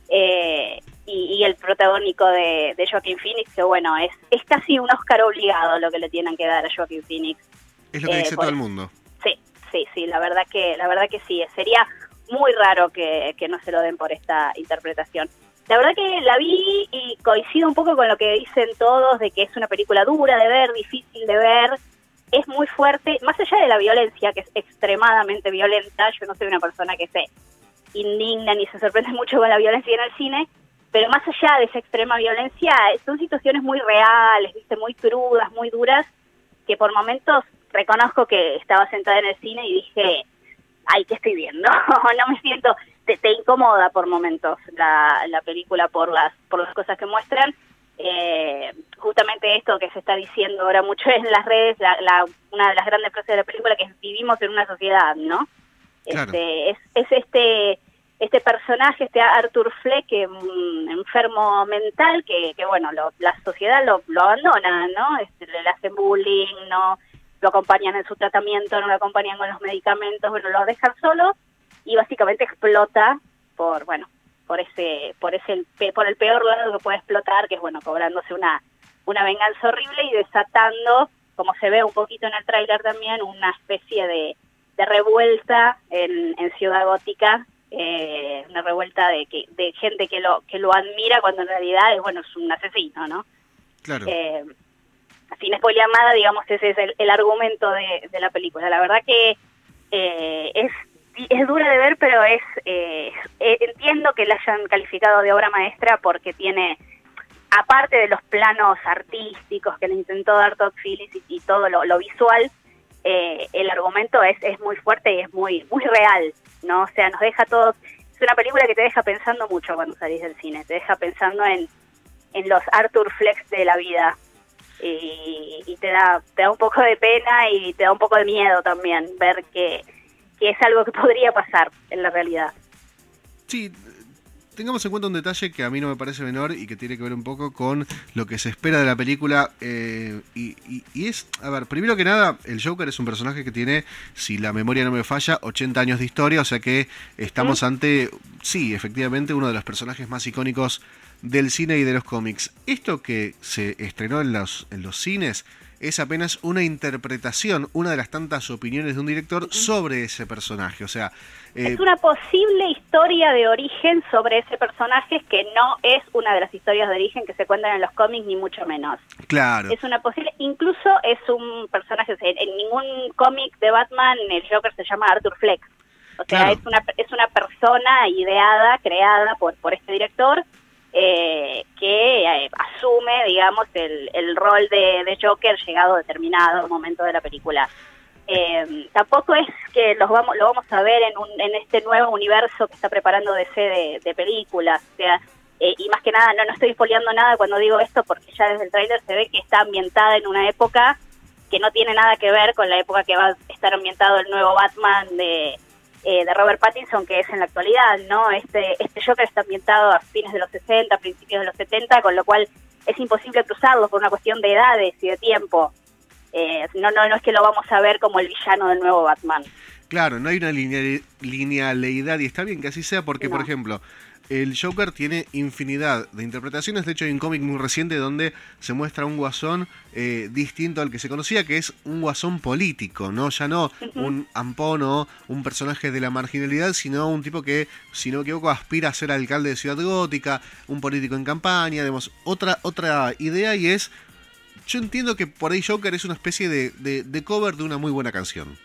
eh, y, y el protagónico de, de Joaquin Phoenix, que bueno, es, es casi un Oscar obligado lo que le tienen que dar a Joaquin Phoenix. Es lo que eh, dice por, todo el mundo. Sí, sí, sí, la verdad que la verdad que sí, sería muy raro que, que no se lo den por esta interpretación. La verdad que la vi y coincido un poco con lo que dicen todos, de que es una película dura de ver, difícil de ver. Es muy fuerte, más allá de la violencia, que es extremadamente violenta. Yo no soy una persona que se indigna ni se sorprende mucho con la violencia en el cine, pero más allá de esa extrema violencia, son situaciones muy reales, ¿viste? Muy crudas, muy duras, que por momentos reconozco que estaba sentada en el cine y dije, ay, ¿qué estoy viendo? No me siento, te, te incomoda por momentos la, la película por las, por las cosas que muestran. Eh, justamente esto que se está diciendo ahora mucho en las redes, la, la, una de las grandes frases de la película, que es vivimos en una sociedad, ¿no? Claro. Este, es, es este este personaje, este Arthur Fleck, que un enfermo mental, que, que bueno, lo, la sociedad lo, lo abandona, ¿no? Este, le hacen bullying, no lo acompañan en su tratamiento, no lo acompañan con los medicamentos, bueno, lo dejan solo y básicamente explota por, bueno, por ese, por ese, por el peor lado que puede explotar, que es, bueno, cobrándose una, una venganza horrible y desatando, como se ve un poquito en el tráiler también, una especie de, de revuelta en, en Ciudad Gótica, eh, una revuelta de que de gente que lo que lo admira cuando en realidad es, bueno, es un asesino, ¿no? Claro. Eh, sin spoiler nada, digamos, ese es el, el argumento de, de la película. La verdad que eh, es es dura de ver, pero es eh, eh, entiendo que la hayan calificado de obra maestra porque tiene, aparte de los planos artísticos que le intentó dar Todd Phillips y, y todo lo, lo visual, eh, el argumento es, es muy fuerte y es muy muy real, ¿no? O sea, nos deja todos... Es una película que te deja pensando mucho cuando salís del cine, te deja pensando en, en los Arthur Flecks de la vida. Y, y te da te da un poco de pena y te da un poco de miedo también ver que, que es algo que podría pasar en la realidad. Sí, tengamos en cuenta un detalle que a mí no me parece menor y que tiene que ver un poco con lo que se espera de la película, eh, y, y, y es, a ver, primero que nada, el Joker es un personaje que tiene, si la memoria no me falla, ochenta años de historia, o sea que estamos ¿Mm? ante, sí, efectivamente, uno de los personajes más icónicos del cine y de los cómics. Esto que se estrenó en los, en los cines es apenas una interpretación, una de las tantas opiniones de un director sobre ese personaje. O sea, eh, es una posible historia de origen sobre ese personaje que no es una de las historias de origen que se cuentan en los cómics, ni mucho menos. Claro. Es una posible, incluso es un personaje, en, en ningún cómic de Batman el Joker se llama Arthur Fleck. O sea, claro. es una es una persona ideada, creada por, por este director, Eh, que eh, asume, digamos, el, el rol de, de Joker llegado a determinado momento de la película. Eh, tampoco es que los vamos lo vamos a ver en, un, en este nuevo universo que está preparando D C de, de películas, o sea, eh, y más que nada, no, no estoy spoileando nada cuando digo esto, porque ya desde el tráiler se ve que está ambientada en una época que no tiene nada que ver con la época que va a estar ambientado el nuevo Batman de... Eh, de Robert Pattinson, que es en la actualidad, ¿no? Este este Joker está ambientado a fines de los sesenta, principios de los setenta, con lo cual es imposible cruzarlo por una cuestión de edades y de tiempo. Eh, no, no, no es que lo vamos a ver como el villano del nuevo Batman. Claro, no hay una lineal, linealidad, y está bien que así sea porque, no. por ejemplo, el Joker tiene infinidad de interpretaciones. De hecho, hay un cómic muy reciente donde se muestra un guasón eh, distinto al que se conocía, que es un guasón político, ¿no? Ya no uh-huh. un ampón o un personaje de la marginalidad, sino un tipo que, si no me equivoco, aspira a ser alcalde de Ciudad Gótica, un político en campaña, digamos, otra, otra idea, y es... Yo entiendo que por ahí Joker es una especie de, de, de cover de una muy buena canción.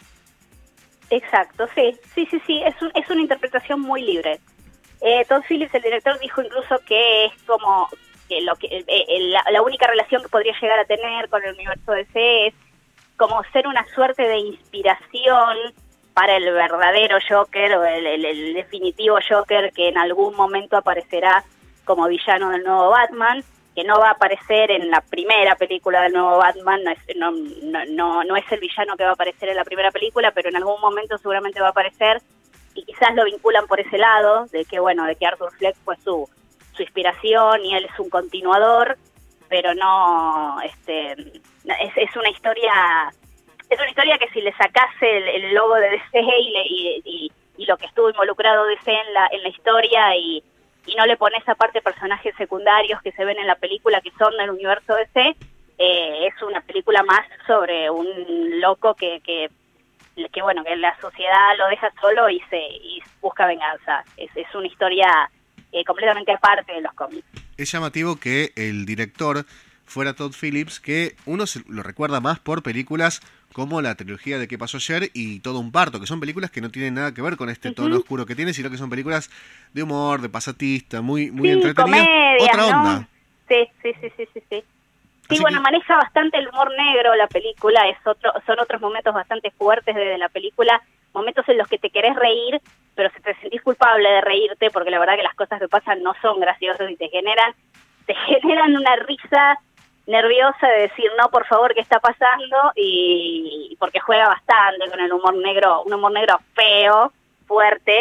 Exacto, sí, sí, sí, sí, es, un, es una interpretación muy libre. Eh, Todd Phillips, el director, dijo incluso que es como que lo que eh, la, la única relación que podría llegar a tener con el universo D C es como ser una suerte de inspiración para el verdadero Joker o el, el, el definitivo Joker que en algún momento aparecerá como villano del nuevo Batman, que no va a aparecer en la primera película del nuevo Batman, no es, no, no, no, no es el villano que va a aparecer en la primera película, pero en algún momento seguramente va a aparecer. Y quizás lo vinculan por ese lado, de que bueno, de que Arthur Fleck fue su, su inspiración y él es un continuador, pero no, este, es, es una historia, es una historia que si le sacase el, el logo de D C y, le, y, y, y lo que estuvo involucrado D C en la, en la historia y, y no le pones aparte personajes secundarios que se ven en la película que son del universo D C, eh, es una película más sobre un loco que, que que bueno, que la sociedad lo deja solo y se y busca venganza. Es, es una historia eh, completamente aparte de los cómics. Es llamativo que el director fuera Todd Phillips, que uno se lo recuerda más por películas como la trilogía de ¿Qué pasó ayer? Y Todo un parto, que son películas que no tienen nada que ver con este tono uh-huh. oscuro que tiene, sino que son películas de humor, de pasatista, muy muy sí, entretenidas. Comedia, otra ¿no? onda. Sí, sí, sí, sí, sí, sí. Sí, Así bueno, que... maneja bastante el humor negro la película, es otro, son otros momentos bastante fuertes de, de la película, momentos en los que te querés reír, pero se te sentís culpable de reírte, porque la verdad que las cosas que pasan no son graciosas y te generan, te generan una risa nerviosa de decir, no, por favor, ¿qué está pasando? Y porque juega bastante con el humor negro, un humor negro feo, fuerte,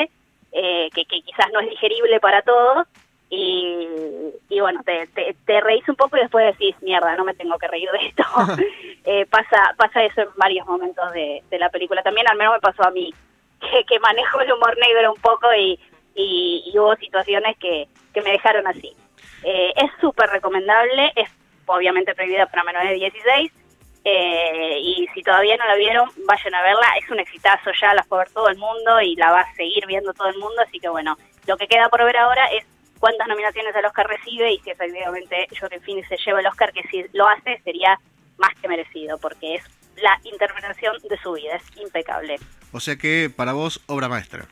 eh, que, que quizás no es digerible para todos, y, y bueno, te, te, te reís un poco y después decís, mierda, no me tengo que reír de esto. eh, pasa pasa eso en varios momentos de, de la película. También al menos me pasó a mí, que, que manejo el humor negro un poco y, y, y hubo situaciones que, que me dejaron así. Eh, es súper recomendable, es obviamente prohibida para menores de dieciséis, eh, y si todavía no la vieron, vayan a verla. Es un exitazo, ya la fue a ver todo el mundo y la va a seguir viendo todo el mundo, así que bueno, lo que queda por ver ahora es cuántas nominaciones al Oscar recibe y si efectivamente Joaquin Phoenix se lleva el Oscar, que si lo hace sería más que merecido, porque es la interpretación de su vida, es impecable. O sea que para vos, obra maestra.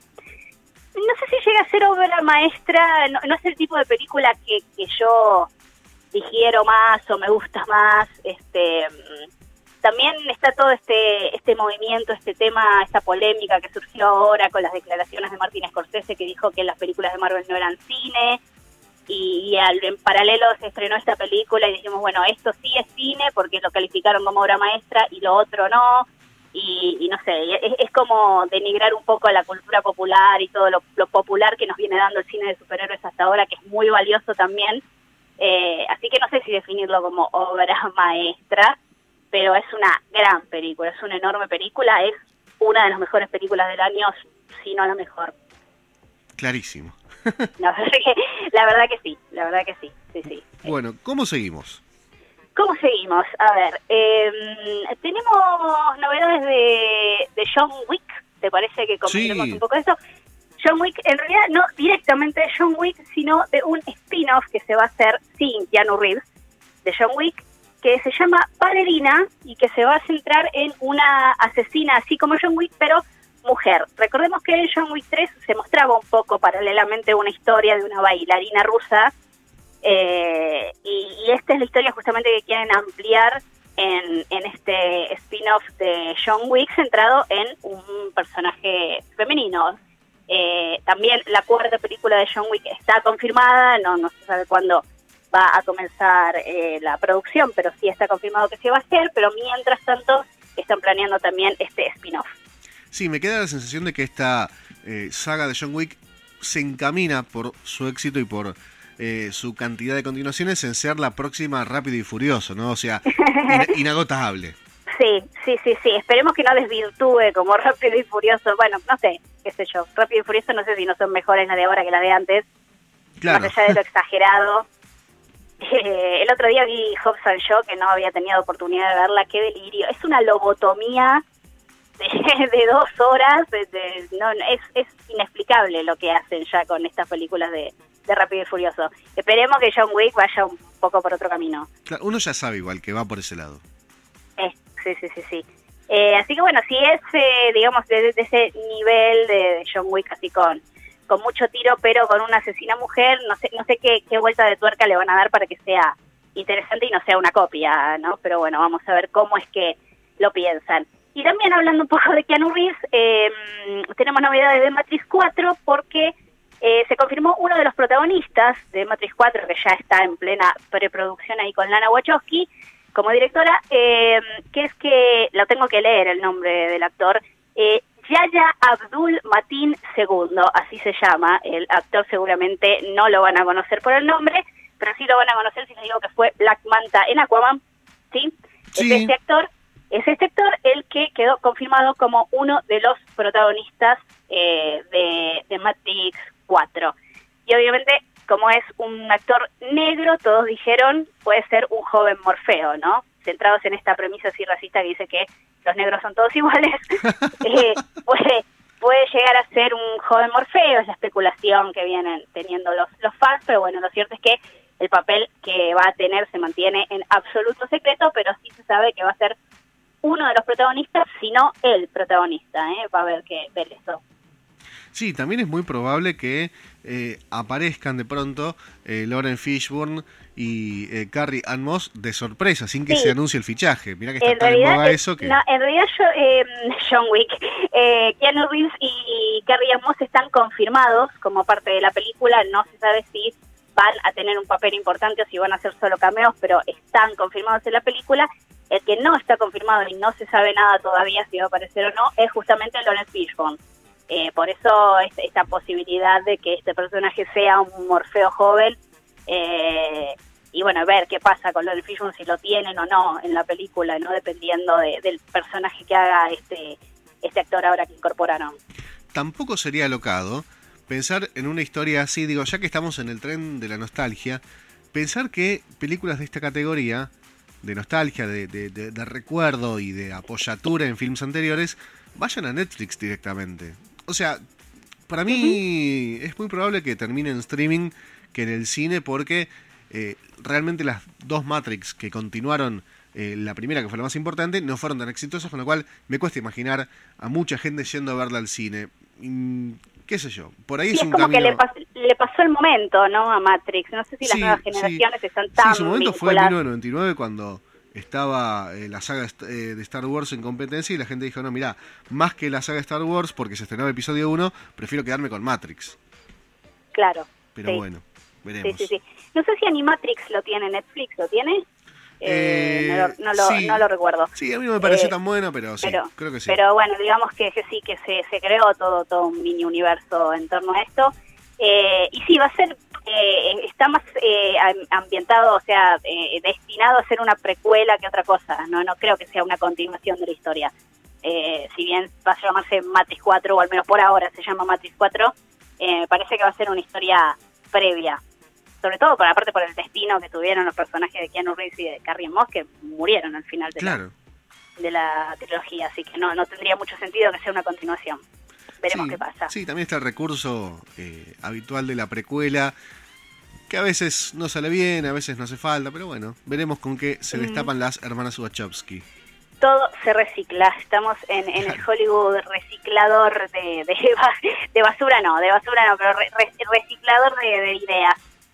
No sé si llega a ser obra maestra, no, no es el tipo de película que, que yo digiero más o me gusta más. Este, también está todo este este movimiento, este tema, esta polémica que surgió ahora con las declaraciones de Martin Scorsese, que dijo que las películas de Marvel no eran cine, y, y al, en paralelo se estrenó esta película y dijimos, bueno, esto sí es cine porque lo calificaron como obra maestra y lo otro no. Y, y no sé, es, es como denigrar un poco la cultura popular y todo lo, lo popular que nos viene dando el cine de superhéroes hasta ahora, que es muy valioso también. Eh, así que no sé si definirlo como obra maestra, pero es una gran película, es una enorme película, es una de las mejores películas del año, si no la mejor. Clarísimo. La verdad que, la verdad que sí, la verdad que sí, sí, sí. Bueno, ¿cómo seguimos? ¿Cómo seguimos? A ver, eh, tenemos novedades de, de John Wick, ¿te parece que comentemos Sí. un poco de eso? John Wick, en realidad no directamente de John Wick, sino de un spin-off que se va a hacer sin Keanu Reeves, de John Wick, que se llama Ballerina y que se va a centrar en una asesina así como John Wick, pero mujer. Recordemos que en John Wick tres se mostraba un poco paralelamente una historia de una bailarina rusa, eh, y, y esta es la historia justamente que quieren ampliar en, en este spin-off de John Wick, centrado en un personaje femenino. Eh, también la cuarta película de John Wick está confirmada, no, no se sabe cuándo va a comenzar eh, la producción, pero sí está confirmado que se va a hacer, pero mientras tanto están planeando también este spin-off. Sí, me queda la sensación de que esta eh, saga de John Wick se encamina por su éxito y por eh, su cantidad de continuaciones en ser la próxima Rápido y Furioso, ¿no? O sea, in- inagotable. Sí, sí, sí, sí. Esperemos que no desvirtúe como Rápido y Furioso. Bueno, no sé, qué sé yo. Rápido y Furioso no sé si no son mejores las de ahora que las de antes. Claro. Más allá de lo exagerado. Eh, el otro día vi Hobbs and Shaw, que no había tenido oportunidad de verla. Qué delirio. Es una lobotomía de, de dos horas. De, de, no, es, es inexplicable lo que hacen ya con estas películas de, de Rápido y Furioso. Esperemos que John Wick vaya un poco por otro camino. Claro, uno ya sabe igual que va por ese lado. Eh, sí, sí, sí, sí. Eh, así que bueno, si es, eh, digamos, de, de ese nivel de, de John Wick, así con, con mucho tiro, pero con una asesina mujer, no sé no sé qué, qué vuelta de tuerca le van a dar para que sea interesante y no sea una copia, ¿no? Pero bueno, vamos a ver cómo es que lo piensan. Y también hablando un poco de Keanu Reeves, eh, tenemos novedades de Matrix cuatro porque eh, se confirmó uno de los protagonistas de Matrix cuatro, que ya está en plena preproducción ahí con Lana Wachowski como directora, eh, que es que, lo tengo que leer el nombre del actor, eh, Yahya Abdul Mateen segundo, así se llama, el actor seguramente no lo van a conocer por el nombre, pero sí lo van a conocer si les digo que fue Black Manta en Aquaman, ¿sí? Sí. Es este actor, es este actor el que quedó confirmado como uno de los protagonistas eh, de, de Matrix cuatro. Y obviamente, como es un actor negro, todos dijeron, puede ser un joven Morfeo, ¿no? Centrados en esta premisa así racista que dice que los negros son todos iguales, eh, puede, puede llegar a ser un joven Morfeo, es la especulación que vienen teniendo los, los fans, pero bueno, lo cierto es que el papel que va a tener se mantiene en absoluto secreto, pero sí se sabe que va a ser uno de los protagonistas, si no el protagonista, ¿eh? Va a haber que ver eso. Sí, también es muy probable que eh, aparezcan de pronto eh, Lauren Fishburne y eh, Carrie Ann Moss de sorpresa, sin que Sí. se anuncie el fichaje. Mirá que está En tan en realidad, boga eh, eso que... no, en realidad yo, eh, John Wick, eh, Keanu Reeves y Carrie Ann Moss están confirmados como parte de la película. No se sabe si van a tener un papel importante o si van a ser solo cameos, pero están confirmados en la película. El que no está confirmado y no se sabe nada todavía si va a aparecer o no es justamente Lauren Fishburne. Eh, por eso es, esta posibilidad de que este personaje sea un Morfeo joven, eh, y bueno, ver qué pasa con Lauren Fishburne, si lo tienen o no en la película, no dependiendo de, del personaje que haga este, este actor ahora que incorporaron. Tampoco sería alocado pensar en una historia así, digo, ya que estamos en el tren de la nostalgia, pensar que películas de esta categoría, de nostalgia, de, de, de, de recuerdo y de apoyatura en films anteriores, vayan a Netflix directamente. O sea, para mí uh-huh. es muy probable que termine en streaming que en el cine, porque eh, realmente las dos Matrix que continuaron, eh, la primera que fue la más importante, no fueron tan exitosas, con lo cual me cuesta imaginar a mucha gente yendo a verla al cine. Mm, qué sé yo, por ahí sí, es, es un como camino... que le, pas le pasó el momento, ¿no? A Matrix. No sé si las sí, nuevas generaciones sí. están tan Sí, su momento vinculadas. fue en mil novecientos noventa y nueve, cuando estaba eh, la saga eh, de Star Wars en competencia, y la gente dijo, no, mirá, más que la saga de Star Wars, porque se estrenaba el episodio uno, prefiero quedarme con Matrix. Claro. Pero sí. bueno, veremos. Sí, sí, sí. No sé si Animatrix lo tiene Netflix, ¿lo tiene? Eh, Eh, no, lo, no, lo, sí. no lo recuerdo. Sí, a mí no me pareció Eh, tan buena, pero sí, pero, creo que sí. Pero bueno, digamos que, que sí, que se, se creó todo, todo un mini universo en torno a esto. Eh, y sí, va a ser, eh, está más eh, ambientado, o sea, eh, destinado a ser una precuela que otra cosa. No, no creo que sea una continuación de la historia. Eh, si bien va a llamarse Matrix cuatro, o al menos por ahora se llama Matrix cuatro, eh, parece que va a ser una historia previa. Sobre todo, por aparte por el destino que tuvieron los personajes de Keanu Reeves y de Carrie Moss, que murieron al final de, claro. la, de la trilogía. Así que no, no tendría mucho sentido que sea una continuación. Veremos sí, qué pasa. Sí, también está el recurso eh, habitual de la precuela, que a veces no sale bien, a veces no hace falta, pero bueno, veremos con qué se Mm. destapan las hermanas Wachowski. Todo se recicla. Estamos en, en el Hollywood reciclador de, de, de basura, no, de basura no, pero re, re, reciclador de, de ideas.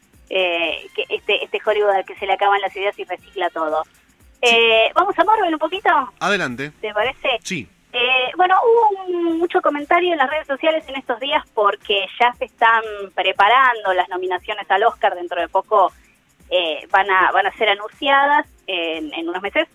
Eh, que este, este Hollywood al que se le acaban las ideas y recicla todo. Eh, ¿Vamos a Marvel un poquito? Adelante. ¿Te parece? Sí. Eh, bueno, hubo un, mucho comentario en las redes sociales en estos días porque ya se están preparando las nominaciones al Oscar. Dentro de poco eh, van a van a ser anunciadas en, en unos meses,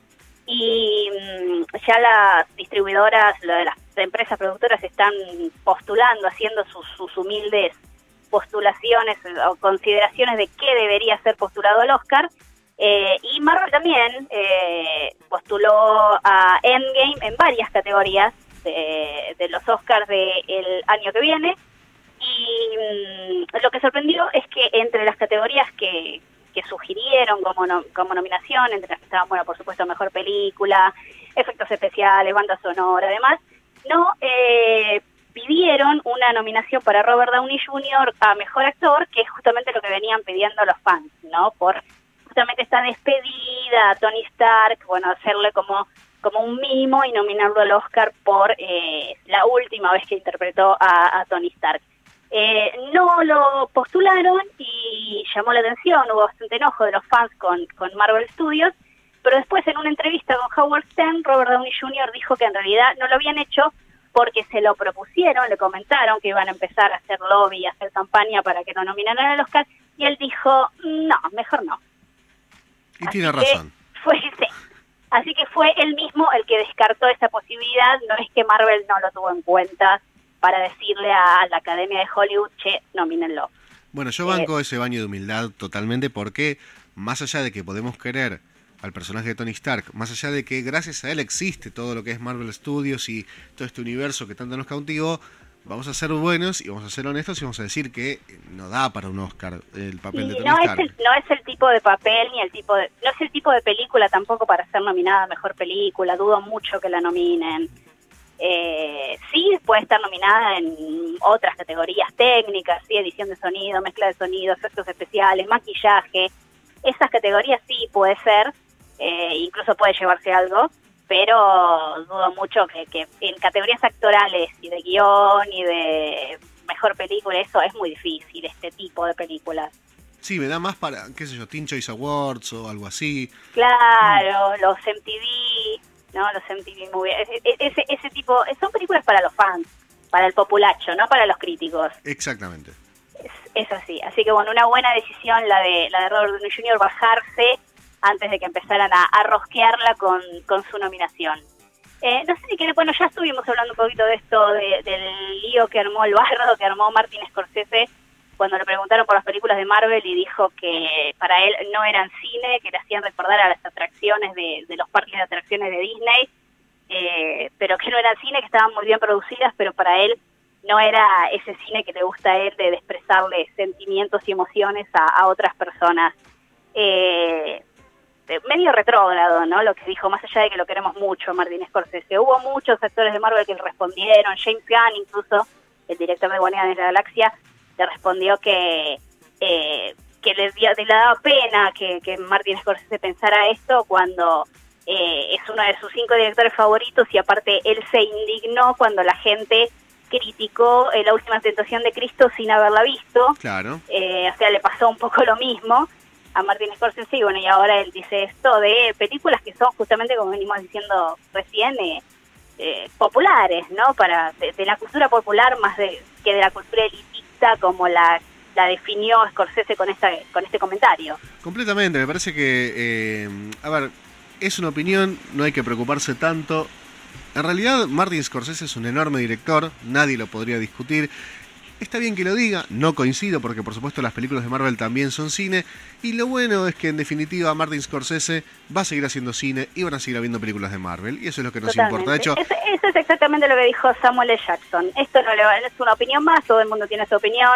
y mmm, ya las distribuidoras, lo de las empresas productoras están postulando, haciendo sus, sus humildes postulaciones o consideraciones de qué debería ser postulado al Oscar. Eh, y Marvel también eh, postuló a Endgame en varias categorías de, de los Oscars del año que viene, y mmm, lo que sorprendió es que entre las categorías que, que sugirieron como, no, como nominación, entre las que estaban, bueno, por supuesto, mejor película, efectos especiales, banda sonora, además, no eh, pidieron una nominación para Robert Downey junior a mejor actor, que es justamente lo que venían pidiendo los fans, ¿no? Por justamente esta despedida a Tony Stark, bueno, hacerle como, como un mimo y nominarlo al Oscar por eh, la última vez que interpretó a, a Tony Stark. Eh, no lo postularon y llamó la atención, hubo bastante enojo de los fans con, con Marvel Studios, pero después en una entrevista con Howard Stern, Robert Downey junior dijo que en realidad no lo habían hecho porque se lo propusieron, le comentaron que iban a empezar a hacer lobby, a hacer campaña para que lo nominaran al Oscar, y él dijo, no, mejor no. Y Así tiene razón. Fue, sí. Así que fue él mismo el que descartó esa posibilidad, no es que Marvel no lo tuvo en cuenta para decirle a la Academia de Hollywood, che, nomínenlo. Bueno, yo banco eh, ese baño de humildad totalmente, porque más allá de que podemos querer al personaje de Tony Stark, más allá de que gracias a él existe todo lo que es Marvel Studios y todo este universo que tanto nos cautivó, vamos a ser buenos y vamos a ser honestos y vamos a decir que no da para un Oscar el papel de Tony no Stark. Es el, no es el tipo de papel ni el tipo de, no es el tipo de película tampoco para ser nominada a mejor película, dudo mucho que la nominen. Eh, sí, puede estar nominada en otras categorías técnicas, sí, edición de sonido, mezcla de sonido, efectos especiales, maquillaje. Esas categorías sí puede ser, eh, incluso puede llevarse algo, pero dudo mucho que, que en categorías actorales y de guión y de mejor película, eso es muy difícil, este tipo de películas. Sí, me da más para, qué sé yo, Teen Choice Awards o algo así. Claro, mm. los M T V, ¿no? Los M T V Movie, ese, ese, ese tipo, son películas para los fans, para el populacho, no para los críticos. Exactamente. Es, es así, así que bueno, una buena decisión la de la de Robert Downey junior, bajarse antes de que empezaran a, a rosquearla con, con su nominación. Eh, no sé, que, bueno, ya estuvimos hablando un poquito de esto, de, del lío que armó, el bardo que armó Martin Scorsese cuando le preguntaron por las películas de Marvel y dijo que para él no eran cine, que le hacían recordar a las atracciones de, de los parques de atracciones de Disney, eh, pero que no eran cine, que estaban muy bien producidas, pero para él no era ese cine que le gusta a él de, de expresarle sentimientos y emociones a, a otras personas. Eh, medio retrógrado, ¿no? Lo que dijo, más allá de que lo queremos mucho, Martin Scorsese. Hubo muchos actores de Marvel que le respondieron, James Gunn incluso, el director de Guardianes de la Galaxia, le respondió que eh, que le, dio, le daba pena que, que Martin Scorsese pensara esto cuando eh, es uno de sus cinco directores favoritos y aparte él se indignó cuando la gente criticó eh, La Última Tentación de Cristo sin haberla visto. Claro. Eh, o sea, le pasó un poco lo mismo a Martin Scorsese y bueno, y ahora él dice esto de películas que son justamente, como venimos diciendo recién, eh, eh, populares, ¿no? Para de, de la cultura popular más de que de la cultura elitista como la la definió Scorsese con esta con este comentario. Completamente, me parece que, eh, a ver, es una opinión, no hay que preocuparse tanto. En realidad, Martin Scorsese es un enorme director, nadie lo podría discutir. Está bien que lo diga, no coincido porque por supuesto las películas de Marvel también son cine y lo bueno es que en definitiva Martin Scorsese va a seguir haciendo cine y van a seguir habiendo películas de Marvel y eso es lo que nos Totalmente. importa. De hecho, eso, eso es exactamente lo que dijo Samuel L. Jackson. Esto no le va, es una opinión más, todo el mundo tiene su opinión.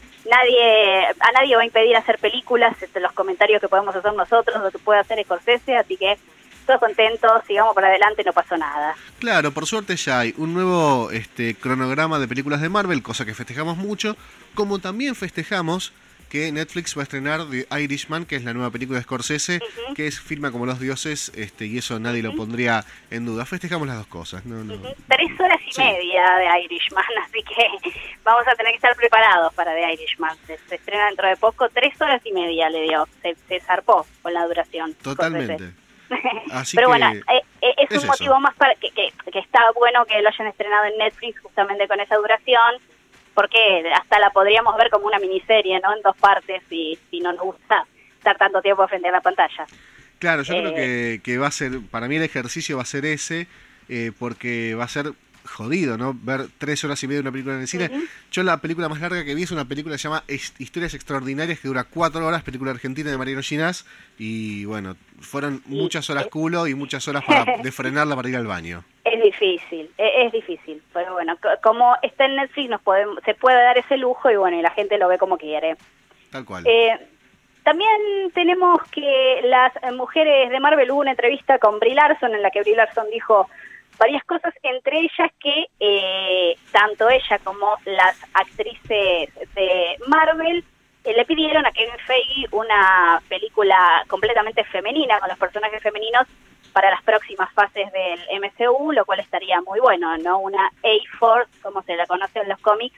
Nadie, a nadie va a impedir hacer películas, este, los comentarios que podemos hacer nosotros, lo que puede hacer Scorsese, así que todos contentos, sigamos para adelante, no pasó nada. Claro, por suerte ya hay un nuevo este, cronograma de películas de Marvel, cosa que festejamos mucho, como también festejamos que Netflix va a estrenar The Irishman, que es la nueva película de Scorsese, uh-huh. que es firma como los dioses, este, y eso nadie uh-huh. lo pondría en duda. Festejamos las dos cosas. No, no. Uh-huh. Tres horas y sí. media de Irishman, así que vamos a tener que estar preparados para The Irishman. Se, se estrena dentro de poco, tres horas y media le dio, se, se zarpó con la duración. Totalmente. Así Pero que bueno, eh, eh, es, es un motivo eso. más para que, que, que está bueno que lo hayan estrenado en Netflix justamente con esa duración, porque hasta la podríamos ver como una miniserie, ¿no? En dos partes, y si no nos gusta estar tanto tiempo frente a la pantalla. Claro, yo eh, creo que, que va a ser, para mí el ejercicio va a ser ese, eh, porque va a ser jodido, ¿no? Ver tres horas y media de una película en el cine. Uh-huh. Yo la película más larga que vi es una película que se llama Historias Extraordinarias, que dura cuatro horas, película argentina de Mariano Ginás, y bueno, fueron sí, muchas horas es... culo y muchas horas para, de frenarla para ir al baño. Es difícil, es, es difícil, pero bueno, como está en Netflix nos podemos, se puede dar ese lujo y bueno, y la gente lo ve como quiere. Tal cual. Eh, también tenemos que las mujeres de Marvel, hubo una entrevista con Brie Larson en la que Brie Larson dijo varias cosas, entre ellas que eh, tanto ella como las actrices de Marvel eh, le pidieron a Kevin Feige una película completamente femenina, con los personajes femeninos, para las próximas fases del M C U, lo cual estaría muy bueno, ¿no? Una A-Force, como se la conoce en los cómics,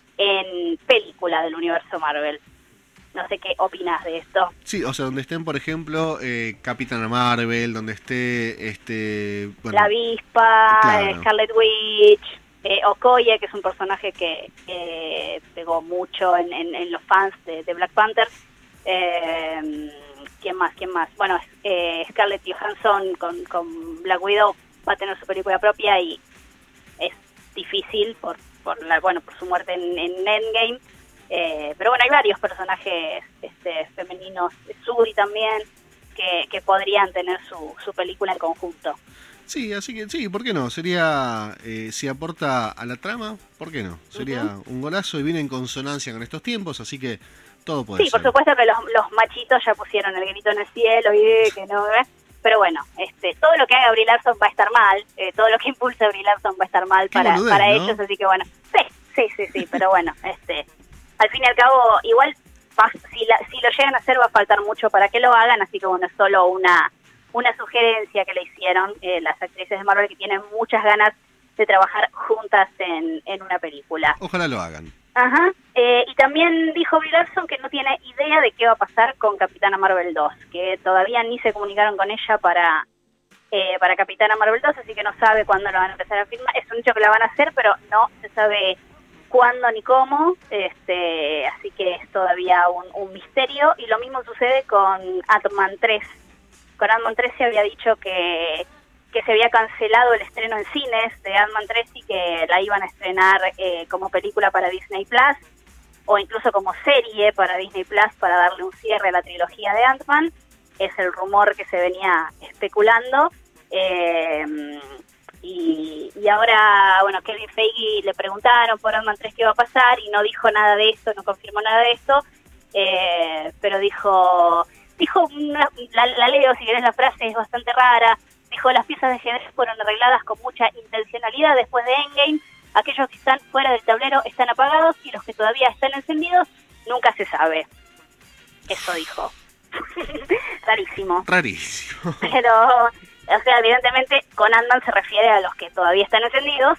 en película del universo Marvel. No sé qué opinas de esto. Sí, o sea, donde estén, por ejemplo, eh, Capitana Marvel, donde esté, este... Bueno, la Avispa, claro. eh, Scarlet Witch, eh, Okoye, que es un personaje que eh, pegó mucho en, en, en los fans de, de Black Panther. Eh, ¿Quién más? ¿Quién más? Bueno, eh, Scarlett Johansson con, con Black Widow va a tener su película propia y es difícil por, por la, bueno, por su muerte en, en Endgame. Eh, pero bueno, hay varios personajes este, femeninos, Shuri también, que, que podrían tener su, su película en conjunto. Sí, así que sí, ¿por qué no? Sería, eh, si aporta a la trama, ¿por qué no? Sería uh-huh. un golazo y viene en consonancia con estos tiempos, así que todo puede sí, ser. por supuesto que los, los machitos ya pusieron el grito en el cielo y que no ve. Pero bueno, este, todo lo que haga Brie Larson va a estar mal, eh, todo lo que impulsa Brie Larson va a estar mal para, boludez, para ¿no? ellos, así que bueno, sí, sí, sí, sí, pero bueno, este, al fin y al cabo, igual, va, si, la, si lo llegan a hacer va a faltar mucho para que lo hagan, así que bueno, es solo una, una sugerencia que le hicieron eh, las actrices de Marvel que tienen muchas ganas de trabajar juntas en, en una película. Ojalá lo hagan. Ajá, eh, y también dijo Brie Larson que no tiene idea de qué va a pasar con Capitana Marvel dos, que todavía ni se comunicaron con ella para eh, para Capitana Marvel dos, así que no sabe cuándo lo van a empezar a filmar. Es un hecho que la van a hacer, pero no se sabe cuándo ni cómo, este, así que es todavía un, un misterio, y lo mismo sucede con Ant-Man tres. Con Ant-Man tres se había dicho que, que se había cancelado el estreno en cines de Ant-Man tres y que la iban a estrenar eh, como película para Disney Plus o incluso como serie para Disney Plus para darle un cierre a la trilogía de Ant-Man. Es el rumor que se venía especulando. Eh, y, y ahora, bueno, Kevin Feige le preguntaron por Ant-Man tres qué iba a pasar y no dijo nada de esto, no confirmó nada de esto, eh, pero dijo, dijo una, la, la leo si querés la frase, es bastante rara, dijo: las piezas de ajedrez fueron arregladas con mucha intencionalidad después de Endgame, aquellos que están fuera del tablero están apagados y los que todavía están encendidos nunca se sabe. Eso dijo. Rarísimo. Rarísimo. Pero, o sea, evidentemente con Ant-Man se refiere a los que todavía están encendidos,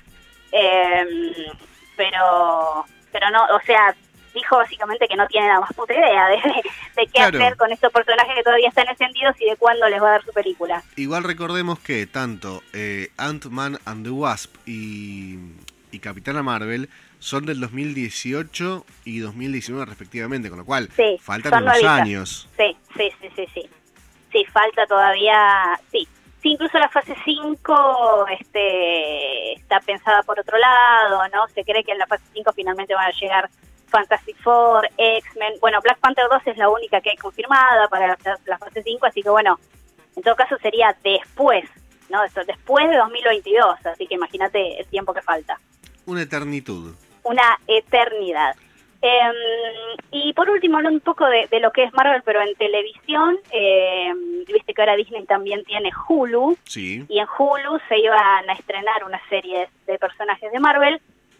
eh, pero pero no, o sea, dijo básicamente que no tiene la más puta idea de, de qué Claro. hacer con estos personajes que todavía están encendidos y de cuándo les va a dar su película. Igual recordemos que tanto eh, Ant-Man and the Wasp y, y Capitana Marvel son del dos mil dieciocho y dos mil diecinueve respectivamente, con lo cual Sí, faltan son unos nuevitas. años. Sí, sí, sí, sí, sí. Sí, falta todavía, sí. Sí, incluso la fase cinco este, está pensada por otro lado, ¿no? Se cree que en la fase cinco finalmente van a llegar Fantastic Four, X-Men. Bueno, Black Panther dos es la única que hay confirmada para la, la fase cinco, así que bueno, en todo caso sería después, ¿no? Esto, después de dos mil veintidós, así que imagínate el tiempo que falta. Una eternitud. Una eternidad. Eh, y por último, hablando un poco de, de lo que es Marvel, pero en televisión, eh, viste que ahora Disney también tiene Hulu, Sí. y en Hulu se iban a estrenar una serie de personajes de Marvel.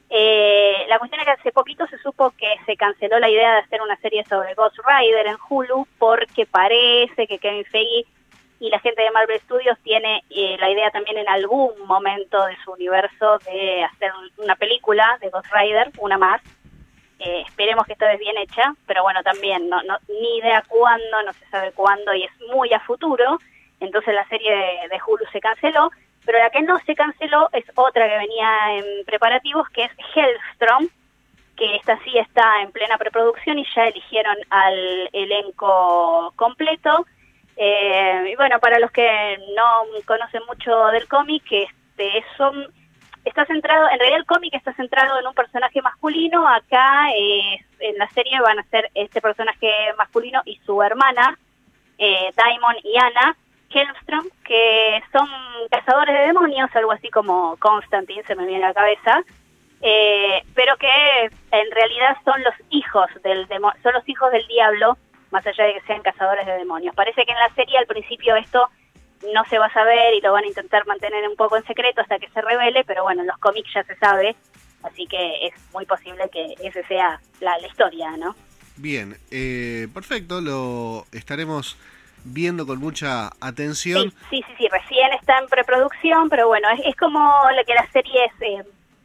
Eh, la cuestión es que hace poquito se supo que se canceló la idea de hacer una serie sobre Ghost Rider en Hulu porque parece que Kevin Feige y la gente de Marvel Studios tiene eh, la idea también en algún momento de su universo de hacer una película de Ghost Rider, una más. Eh, esperemos que esta vez bien hecha, pero bueno, también no, no ni idea cuándo, no se sabe cuándo y es muy a futuro. Entonces la serie de, de Hulu se canceló, pero la que no se canceló es otra que venía en preparativos, que es Hellstrom, que esta sí está en plena preproducción y ya eligieron al elenco completo. Eh, y bueno, para los que no conocen mucho del cómic, este son está centrado, en realidad el cómic está centrado en un personaje masculino. Acá eh, en la serie van a ser este personaje masculino y su hermana, eh, Daimon y Anna Hellstrom, que son cazadores de demonios, algo así como Constantine, se me viene a la cabeza, eh, pero que en realidad son los hijos del demo- son los hijos del diablo, más allá de que sean cazadores de demonios. Parece que en la serie al principio esto no se va a saber y lo van a intentar mantener un poco en secreto hasta que se revele, pero bueno, en los cómics ya se sabe, así que es muy posible que esa sea la, la historia, ¿no? Bien, eh, perfecto, lo estaremos viendo con mucha atención. Sí, sí, sí, sí, recién está en preproducción, pero bueno, es, es como lo que las series, eh,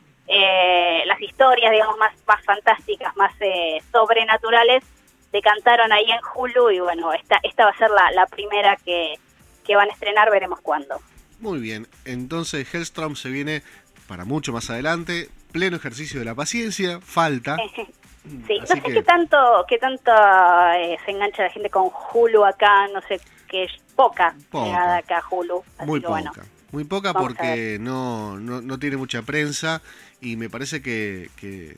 eh, las historias, digamos, más, más fantásticas, más eh, sobrenaturales, decantaron ahí en Hulu y bueno, esta, esta va a ser la, la primera que, que van a estrenar, veremos cuándo. Muy bien, entonces Hellstrom se viene para mucho más adelante, pleno ejercicio de la paciencia, falta. Sí, Así no sé que- qué tanto, qué tanto eh, se engancha la gente con Hulu acá, no sé, que es poca Poca. llegada acá a Hulu. Así Muy que poca, bueno, muy poca vamos a porque no, no, no tiene mucha prensa y me parece que, que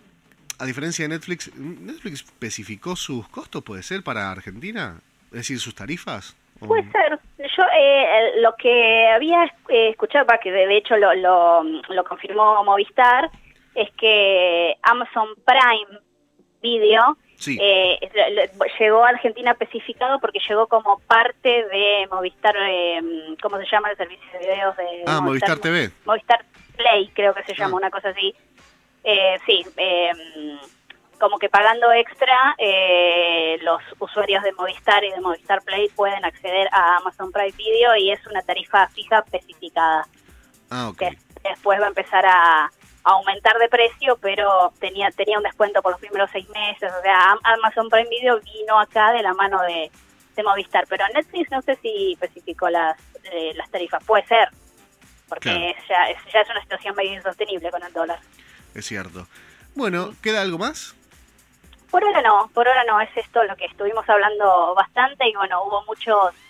a diferencia de Netflix, ¿Netflix especificó sus costos, puede ser, para Argentina? Es decir, sus tarifas. ¿O- puede ser. Yo eh, lo que había eh, escuchado, va, que de, de hecho lo, lo, lo confirmó Movistar, es que Amazon Prime Video Sí. eh, lo- lo- llegó a Argentina especificado porque llegó como parte de Movistar, eh, ¿cómo se llama el servicio de videos de Ah, Movistar T V. Movistar Play, creo que se llama, Ah. una cosa así. Eh, sí, eh, como que pagando extra, eh, los usuarios de Movistar y de Movistar Play pueden acceder a Amazon Prime Video y es una tarifa fija especificada. Ah, ok. Que después va a empezar a, a aumentar de precio, pero tenía tenía un descuento por los primeros seis meses. O sea, Am- Amazon Prime Video vino acá de la mano de, de Movistar, pero Netflix no sé si especificó las, eh, las tarifas. Puede ser, porque Claro. ya, es, ya es una situación medio insostenible con el dólar. Es cierto. Bueno, ¿queda algo más? Por ahora no, por ahora no, es esto lo que estuvimos hablando bastante y bueno, hubo muchos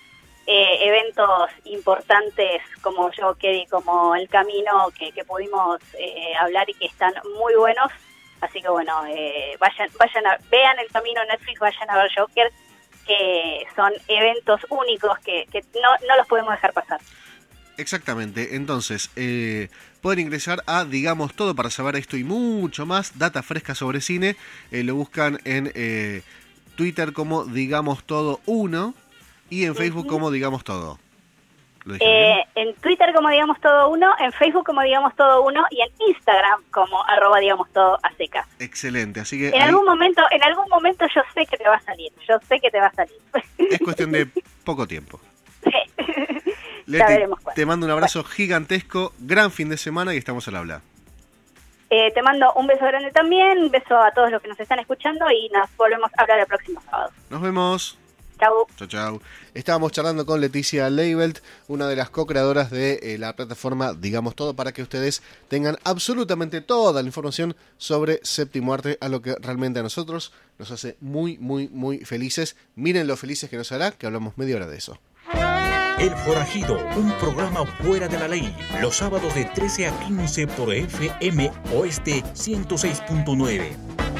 eh, eventos importantes como yo que como El Camino que, que pudimos eh, hablar y que están muy buenos. Así que bueno, eh, vayan, vayan a, vean El Camino en Netflix, vayan a ver Joker, que son eventos únicos que, que no, no los podemos dejar pasar. Exactamente, entonces eh, pueden ingresar a Digamos Todo para saber esto y mucho más, data fresca sobre cine, eh, lo buscan en eh, Twitter como Digamos Todo uno y en Facebook uh-huh. como Digamos Todo. ¿Lo dije eh, bien? En Twitter como Digamos Todo uno, en Facebook como Digamos Todo uno y en Instagram como arroba Digamos Todo a seca. Excelente, así que... En ahí... algún momento, en algún momento yo sé que te va a salir, yo sé que te va a salir. Es cuestión de poco tiempo. Leti, te mando un abrazo bueno. gigantesco, gran fin de semana y estamos al habla. Eh, te mando un beso grande también, un beso a todos los que nos están escuchando y nos volvemos a hablar el próximo sábado. Nos vemos. Chau. Chau, chau. Estábamos charlando con Leticia Leibelt, una de las co-creadoras de eh, la plataforma Digamos Todo, para que ustedes tengan absolutamente toda la información sobre Séptimo Arte, a lo que realmente a nosotros nos hace muy, muy, muy felices. Miren lo felices que nos hará, que hablamos media hora de eso. El Forajido, un programa fuera de la ley, los sábados de trece a quince por F M Oeste ciento seis punto nueve.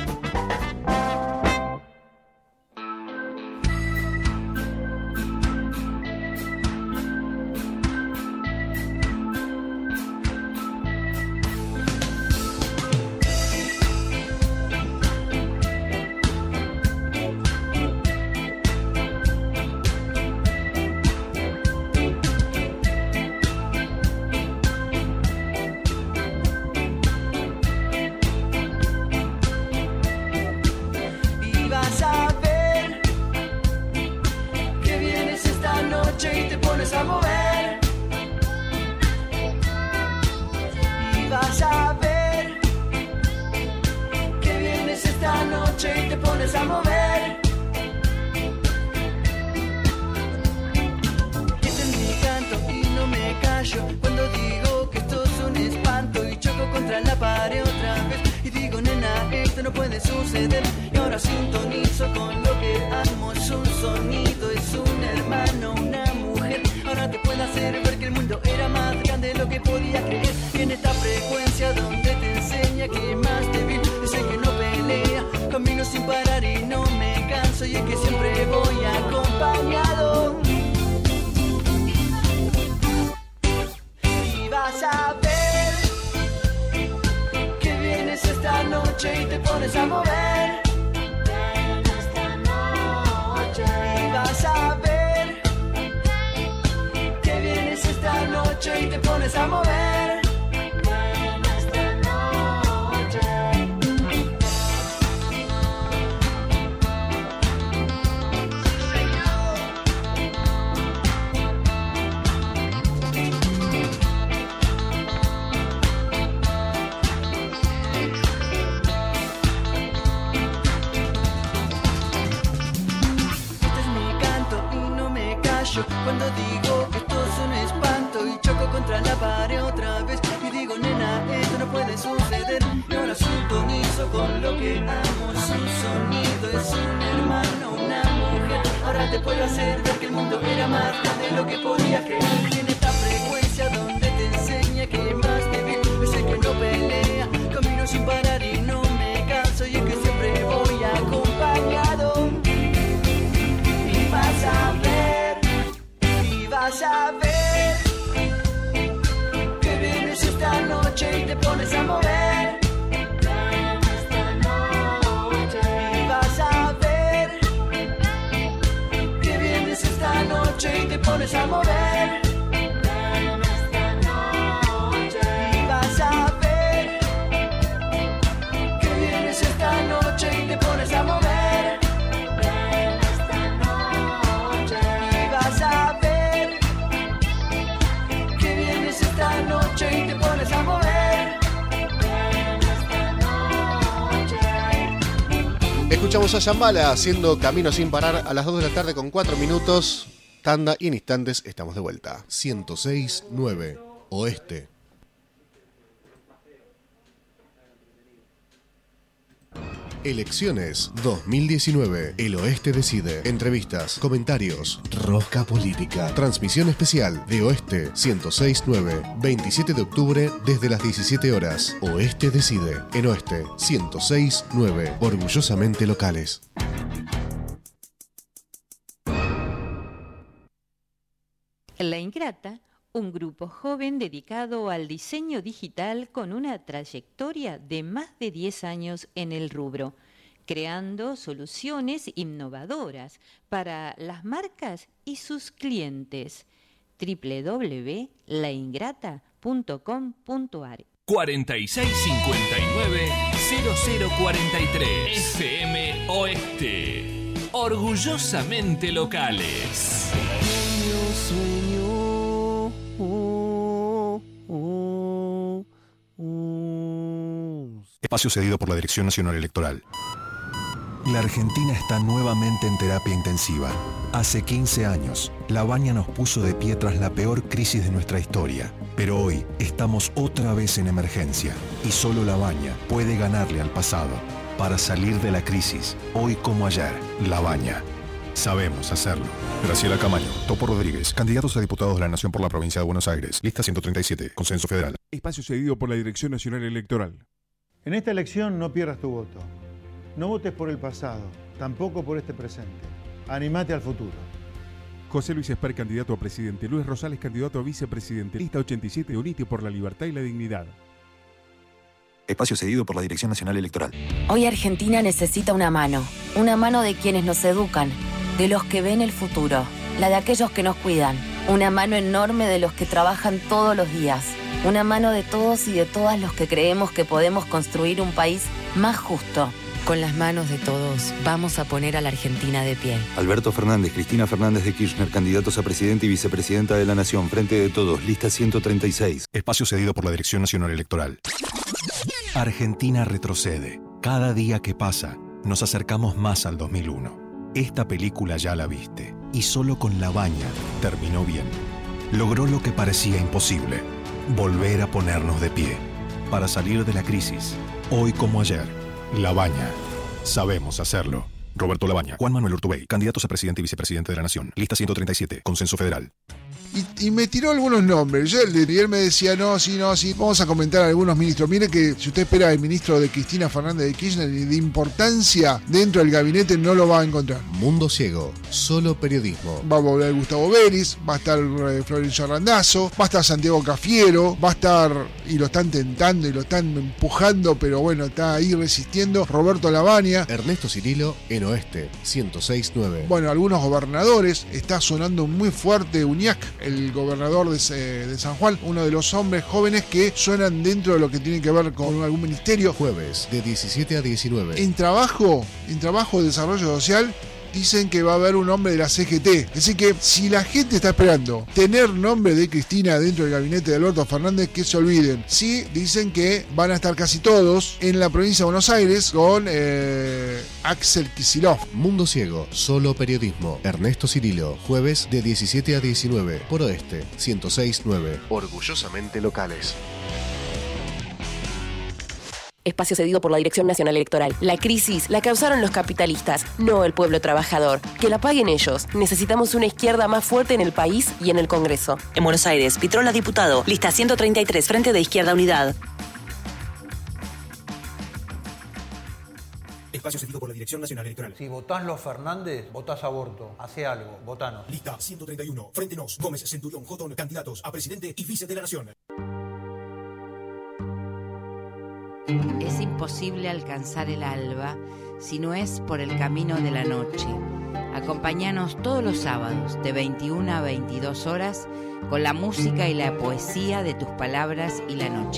Cuando digo que esto es un espanto y choco contra la pared otra vez y digo, nena, esto no puede suceder. Y ahora sintonizo con lo que amo, es un sonido, es un hermano, una mujer. Ahora te puedo hacer ver que el mundo era más grande de lo que podía creer. En esta frecuencia donde te enseña que más débil es el que no pelea. Camino sin parar y no me canso y es que siempre voy acompañado. Y vas a ver, y vas a ver que vienes esta noche y te pones a mover. Esta noche. Y vas a ver que vienes esta noche y te pones a mover. Esta noche. Y vas a ver que vienes esta noche y te pones a mover. Esta noche y te pones a mover. Escuchamos a Shambhala haciendo Camino sin parar a las dos de la tarde con cuatro minutos. Tanda y en instantes estamos de vuelta. ciento seis punto nueve Oeste. Elecciones dos mil diecinueve. El Oeste decide. Entrevistas, comentarios, rosca política. Transmisión especial de Oeste ciento seis punto nueve. veintisiete de octubre desde las diecisiete horas. Oeste decide. En Oeste ciento seis punto nueve. Orgullosamente locales. La Ingrata, un grupo joven dedicado al diseño digital con una trayectoria de más de diez años en el rubro, creando soluciones innovadoras para las marcas y sus clientes. doble u doble u doble u punto la ingrata punto com punto a r cuarenta y seis cincuenta y nueve cero cero cuarenta y tres F M Oeste. Orgullosamente locales. Sueño, oh, oh, oh. Espacio cedido por la Dirección Nacional Electoral. La Argentina está nuevamente en terapia intensiva. Hace quince años, La Baña nos puso de pie tras la peor crisis de nuestra historia. Pero hoy estamos otra vez en emergencia y solo La Baña puede ganarle al pasado. Para salir de la crisis, hoy como ayer, La Baña. Sabemos hacerlo. Graciela Camaño, Topo Rodríguez, candidatos a diputados de la Nación por la Provincia de Buenos Aires. Lista ciento treinta y siete, Consenso Federal. Espacio cedido por la Dirección Nacional Electoral. En esta elección no pierdas tu voto. No votes por el pasado, tampoco por este presente. Animate al futuro. José Luis Esper, candidato a presidente. Luis Rosales, candidato a vicepresidente. Lista ochenta y siete, Unite por la Libertad y la Dignidad. Espacio cedido por la Dirección Nacional Electoral. Hoy Argentina necesita una mano. Una mano de quienes nos educan, de los que ven el futuro, la de aquellos que nos cuidan. Una mano enorme de los que trabajan todos los días. Una mano de todos y de todas los que creemos que podemos construir un país más justo. Con las manos de todos, vamos a poner a la Argentina de pie. Alberto Fernández, Cristina Fernández de Kirchner, candidatos a presidente y vicepresidenta de la Nación. Frente de todos, lista ciento treinta y seis. Espacio cedido por la Dirección Nacional Electoral. Argentina retrocede. Cada día que pasa, nos acercamos más al dos mil uno. Esta película ya la viste. Y solo con La Baña terminó bien. Logró lo que parecía imposible. Volver a ponernos de pie. Para salir de la crisis, hoy como ayer. La Baña. Sabemos hacerlo. Roberto Labaña, Juan Manuel Urtubey, candidatos a presidente y vicepresidente de la Nación. Lista ciento treinta y siete, Consenso Federal. Y, y me tiró algunos nombres. Yo, y él me decía, no, sí, no, sí. Vamos a comentar a algunos ministros. Mire que si usted espera el ministro de Cristina Fernández de Kirchner y de importancia dentro del gabinete, no lo va a encontrar. Mundo Ciego, solo periodismo. Va a volver Gustavo Vélez, va a estar eh, Florencio Randazzo, va a estar Santiago Cafiero, va a estar, y lo están tentando y lo están empujando, pero bueno, está ahí resistiendo, Roberto Labaña. Ernesto Cirilo, en Oeste, ciento seis punto nueve. Bueno, algunos gobernadores, está sonando muy fuerte Uñac, el gobernador de, de San Juan, uno de los hombres jóvenes que suenan dentro de lo que tiene que ver con algún ministerio. Jueves, de diecisiete a diecinueve. En trabajo, en trabajo de desarrollo social, dicen que va a haber un nombre de la C G T. Así que si la gente está esperando tener nombre de Cristina dentro del gabinete de Alberto Fernández, que se olviden. Sí, dicen que van a estar casi todos en la provincia de Buenos Aires con eh, Axel Kicillof. Mundo Ciego, solo periodismo. Ernesto Cirilo, jueves de diecisiete a diecinueve, por Oeste, ciento seis punto nueve. Orgullosamente locales. Espacio cedido por la Dirección Nacional Electoral. La crisis la causaron los capitalistas, no el pueblo trabajador. Que la paguen ellos. Necesitamos una izquierda más fuerte en el país y en el Congreso. En Buenos Aires, Pitrola diputado. Lista ciento treinta y tres, Frente de Izquierda Unidad. Espacio cedido por la Dirección Nacional Electoral. Si votás los Fernández, votás aborto. Hace algo, votanos. Lista ciento treinta y uno. Frente Nos, Gómez, Centurión, Jotón, candidatos a presidente y vice de la Nación. Es imposible alcanzar el alba si no es por el camino de la noche. Acompáñanos todos los sábados de veintiuna a veintidós horas con la música y la poesía de tus palabras y la noche.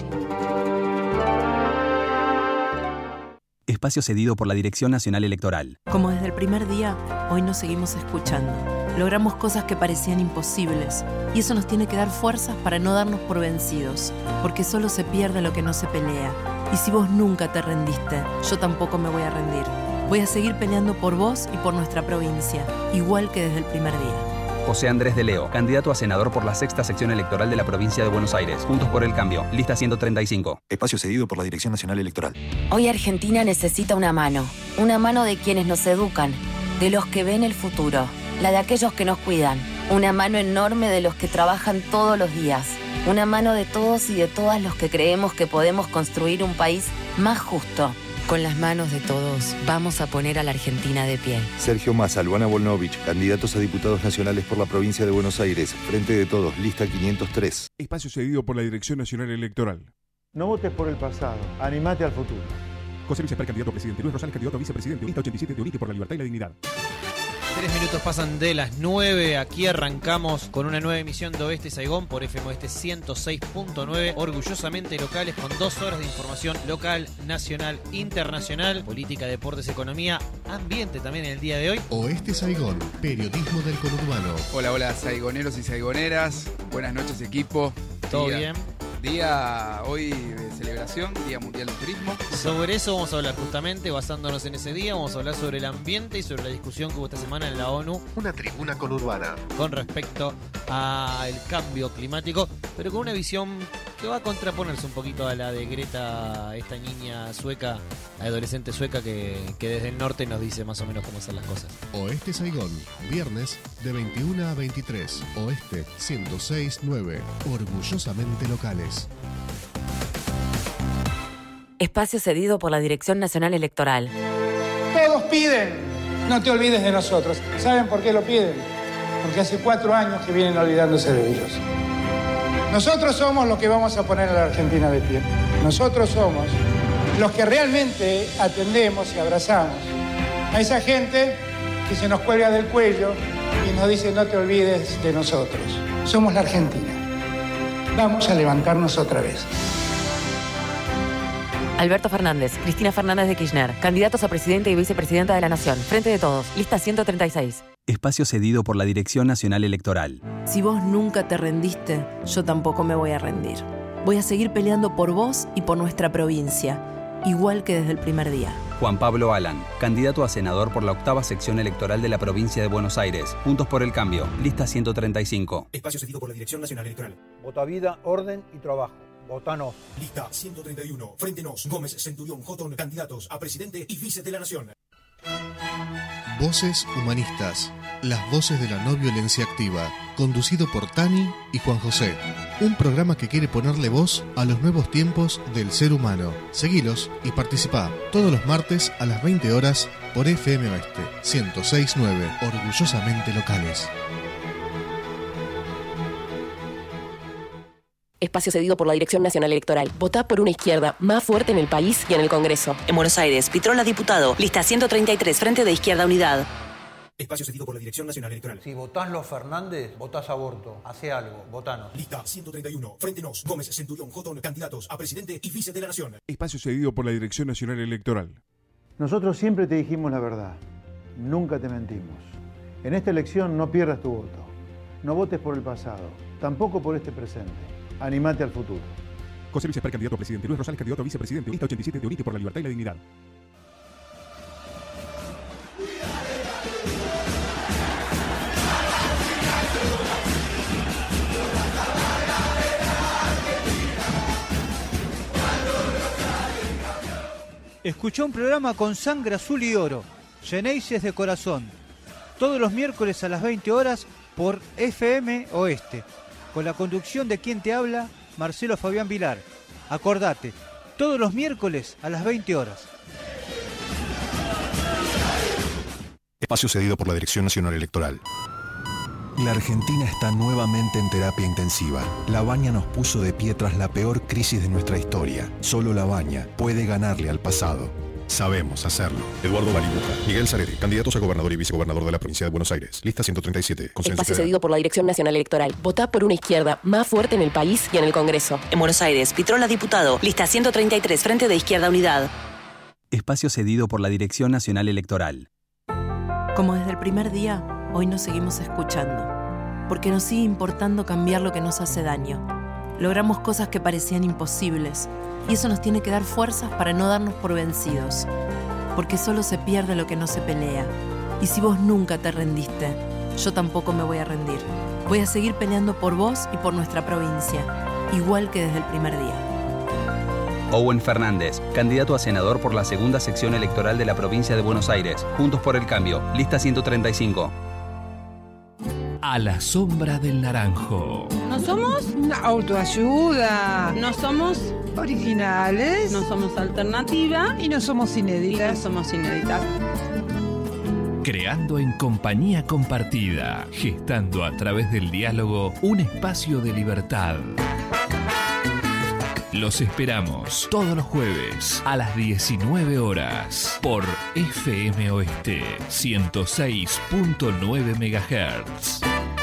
Espacio cedido por la Dirección Nacional Electoral. Como desde el primer día, hoy nos seguimos escuchando. Logramos cosas que parecían imposibles y eso nos tiene que dar fuerzas para no darnos por vencidos, porque solo se pierde lo que no se pelea. Y si vos nunca te rendiste, yo tampoco me voy a rendir. Voy a seguir peleando por vos y por nuestra provincia, igual que desde el primer día. José Andrés de Leo, candidato a senador por la sexta sección electoral de la provincia de Buenos Aires. Juntos por el Cambio, lista ciento treinta y cinco. Espacio cedido por la Dirección Nacional Electoral. Hoy Argentina necesita una mano, una mano de quienes nos educan, de los que ven el futuro, la de aquellos que nos cuidan, una mano enorme de los que trabajan todos los días, una mano de todos y de todas los que creemos que podemos construir un país más justo. Con las manos de todos vamos a poner a la Argentina de pie. Sergio Massa, Luana Volnovich, candidatos a diputados nacionales por la provincia de Buenos Aires. Frente de Todos, lista quinientos tres. Espacio cedido por la Dirección Nacional Electoral. No votes por el pasado, animate al futuro. José Luis Esper, candidato a presidente. Luis Rosales, candidato a vicepresidente. Lista ochenta y siete de Unite por la Libertad y la Dignidad. Tres minutos pasan de las nueve. Aquí arrancamos con una nueva emisión de Oeste Saigón por F M Oeste ciento seis punto nueve. Orgullosamente locales, con dos horas de información local, nacional, internacional, política, deportes, economía, ambiente también en el día de hoy. Oeste Saigón, periodismo del conurbano. Hola, hola, saigoneros y saigoneras. Buenas noches, equipo. ¿Todo Día- bien? Día hoy de celebración, Día Mundial del Turismo. Sobre eso vamos a hablar justamente, basándonos en ese día. Vamos a hablar sobre el ambiente y sobre la discusión que hubo esta semana en la ONU. Una tribuna conurbana. Con respecto al cambio climático, pero con una visión que va a contraponerse un poquito a la de Greta, esta niña sueca, adolescente sueca que, que desde el norte nos dice más o menos cómo hacer las cosas. Oeste Saigón, viernes de veintiuna a veintitrés. Oeste ciento seis punto nueve. Orgullosamente locales. Espacio cedido por la Dirección Nacional Electoral. Todos piden, no te olvides de nosotros. ¿Saben por qué lo piden? Porque hace cuatro años que vienen olvidándose de ellos. Nosotros somos los que vamos a poner a la Argentina de pie. Nosotros somos los que realmente atendemos y abrazamos a esa gente que se nos cuelga del cuello y nos dice no te olvides de nosotros. Somos la Argentina. Vamos a levantarnos otra vez. Alberto Fernández, Cristina Fernández de Kirchner, candidatos a presidente y vicepresidenta de la Nación. Frente de Todos, lista ciento treinta y seis. Espacio cedido por la Dirección Nacional Electoral. Si vos nunca te rendiste, yo tampoco me voy a rendir. Voy a seguir peleando por vos y por nuestra provincia, igual que desde el primer día. Juan Pablo Alan, candidato a senador por la octava sección electoral de la provincia de Buenos Aires. Juntos por el Cambio, lista ciento treinta y cinco. Espacio cedido por la Dirección Nacional Electoral. Vota vida, orden y trabajo. Votanos. Lista ciento treinta y uno. Frente Nos, Gómez, Centurión, Jotón, candidatos a presidente y vice de la Nación. Voces Humanistas, las voces de la no violencia activa, conducido por Tani y Juan José. Un programa que quiere ponerle voz a los nuevos tiempos del ser humano. Seguilos y participá todos los martes a las veinte horas por F M Oeste ciento seis punto nueve, orgullosamente locales. Espacio cedido por la Dirección Nacional Electoral. Votá por una izquierda más fuerte en el país y en el Congreso. En Buenos Aires, Pitrola diputado, lista ciento treinta y tres, Frente de Izquierda Unidad. Espacio cedido por la Dirección Nacional Electoral. Si votás los Fernández, votás aborto. Hacé algo, votanos. Lista ciento treinta y uno. Frente Nos, Gómez, Centurión, Jotón, candidatos a presidente y vice de la Nación. Espacio cedido por la Dirección Nacional Electoral. Nosotros siempre te dijimos la verdad, nunca te mentimos. En esta elección no pierdas tu voto. No votes por el pasado, tampoco por este presente. Animate al futuro. José Luis Esper, candidato a presidente. Luis Rosales, candidato a vicepresidente. Lista ochenta y siete de Unite por la Libertad y la Dignidad. Escuchó un programa con sangre azul y oro, Geneises de corazón, todos los miércoles a las veinte horas por F M Oeste, con la conducción de quien te habla, Marcelo Fabián Vilar. Acordate, todos los miércoles a las veinte horas. Espacio cedido por la Dirección Nacional Electoral. La Argentina está nuevamente en terapia intensiva. La Baña nos puso de pie tras la peor crisis de nuestra historia. Solo La Baña puede ganarle al pasado. Sabemos hacerlo. Eduardo Balibuja, Miguel Zarete, candidatos a gobernador y vicegobernador de la provincia de Buenos Aires. Lista ciento treinta y siete. Espacio cedido por la Dirección Nacional Electoral. Votá por una izquierda más fuerte en el país y en el Congreso. En Buenos Aires, Pitrola diputado, lista ciento treinta y tres, Frente de Izquierda Unidad. Espacio cedido por la Dirección Nacional Electoral. Como desde el primer día, hoy nos seguimos escuchando, porque nos sigue importando cambiar lo que nos hace daño. Logramos cosas que parecían imposibles, y eso nos tiene que dar fuerzas para no darnos por vencidos, porque solo se pierde lo que no se pelea. Y si vos nunca te rendiste, yo tampoco me voy a rendir. Voy a seguir peleando por vos y por nuestra provincia, igual que desde el primer día. Owen Fernández, candidato a senador por la segunda sección electoral de la provincia de Buenos Aires. Juntos por el Cambio, lista ciento treinta y cinco. A la sombra del naranjo. No somos autoayuda. No somos originales. No somos alternativa. Y no somos inéditas. Y no somos inéditas. Creando en compañía compartida, gestando a través del diálogo un espacio de libertad. Los esperamos todos los jueves a las diecinueve horas por F M Oeste ciento seis punto nueve megahertz.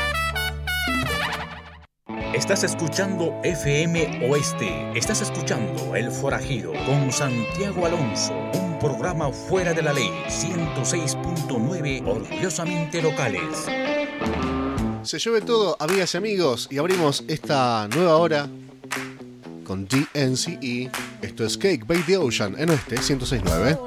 Estás escuchando F M Oeste. Estás escuchando El Forajido con Santiago Alonso. Un programa fuera de la ley. ciento seis punto nueve, orgullosamente locales. Se llueve todo, amigas y amigos, y abrimos esta nueva hora con D N C E. Esto es Cake by the Ocean en Oeste ciento seis punto nueve.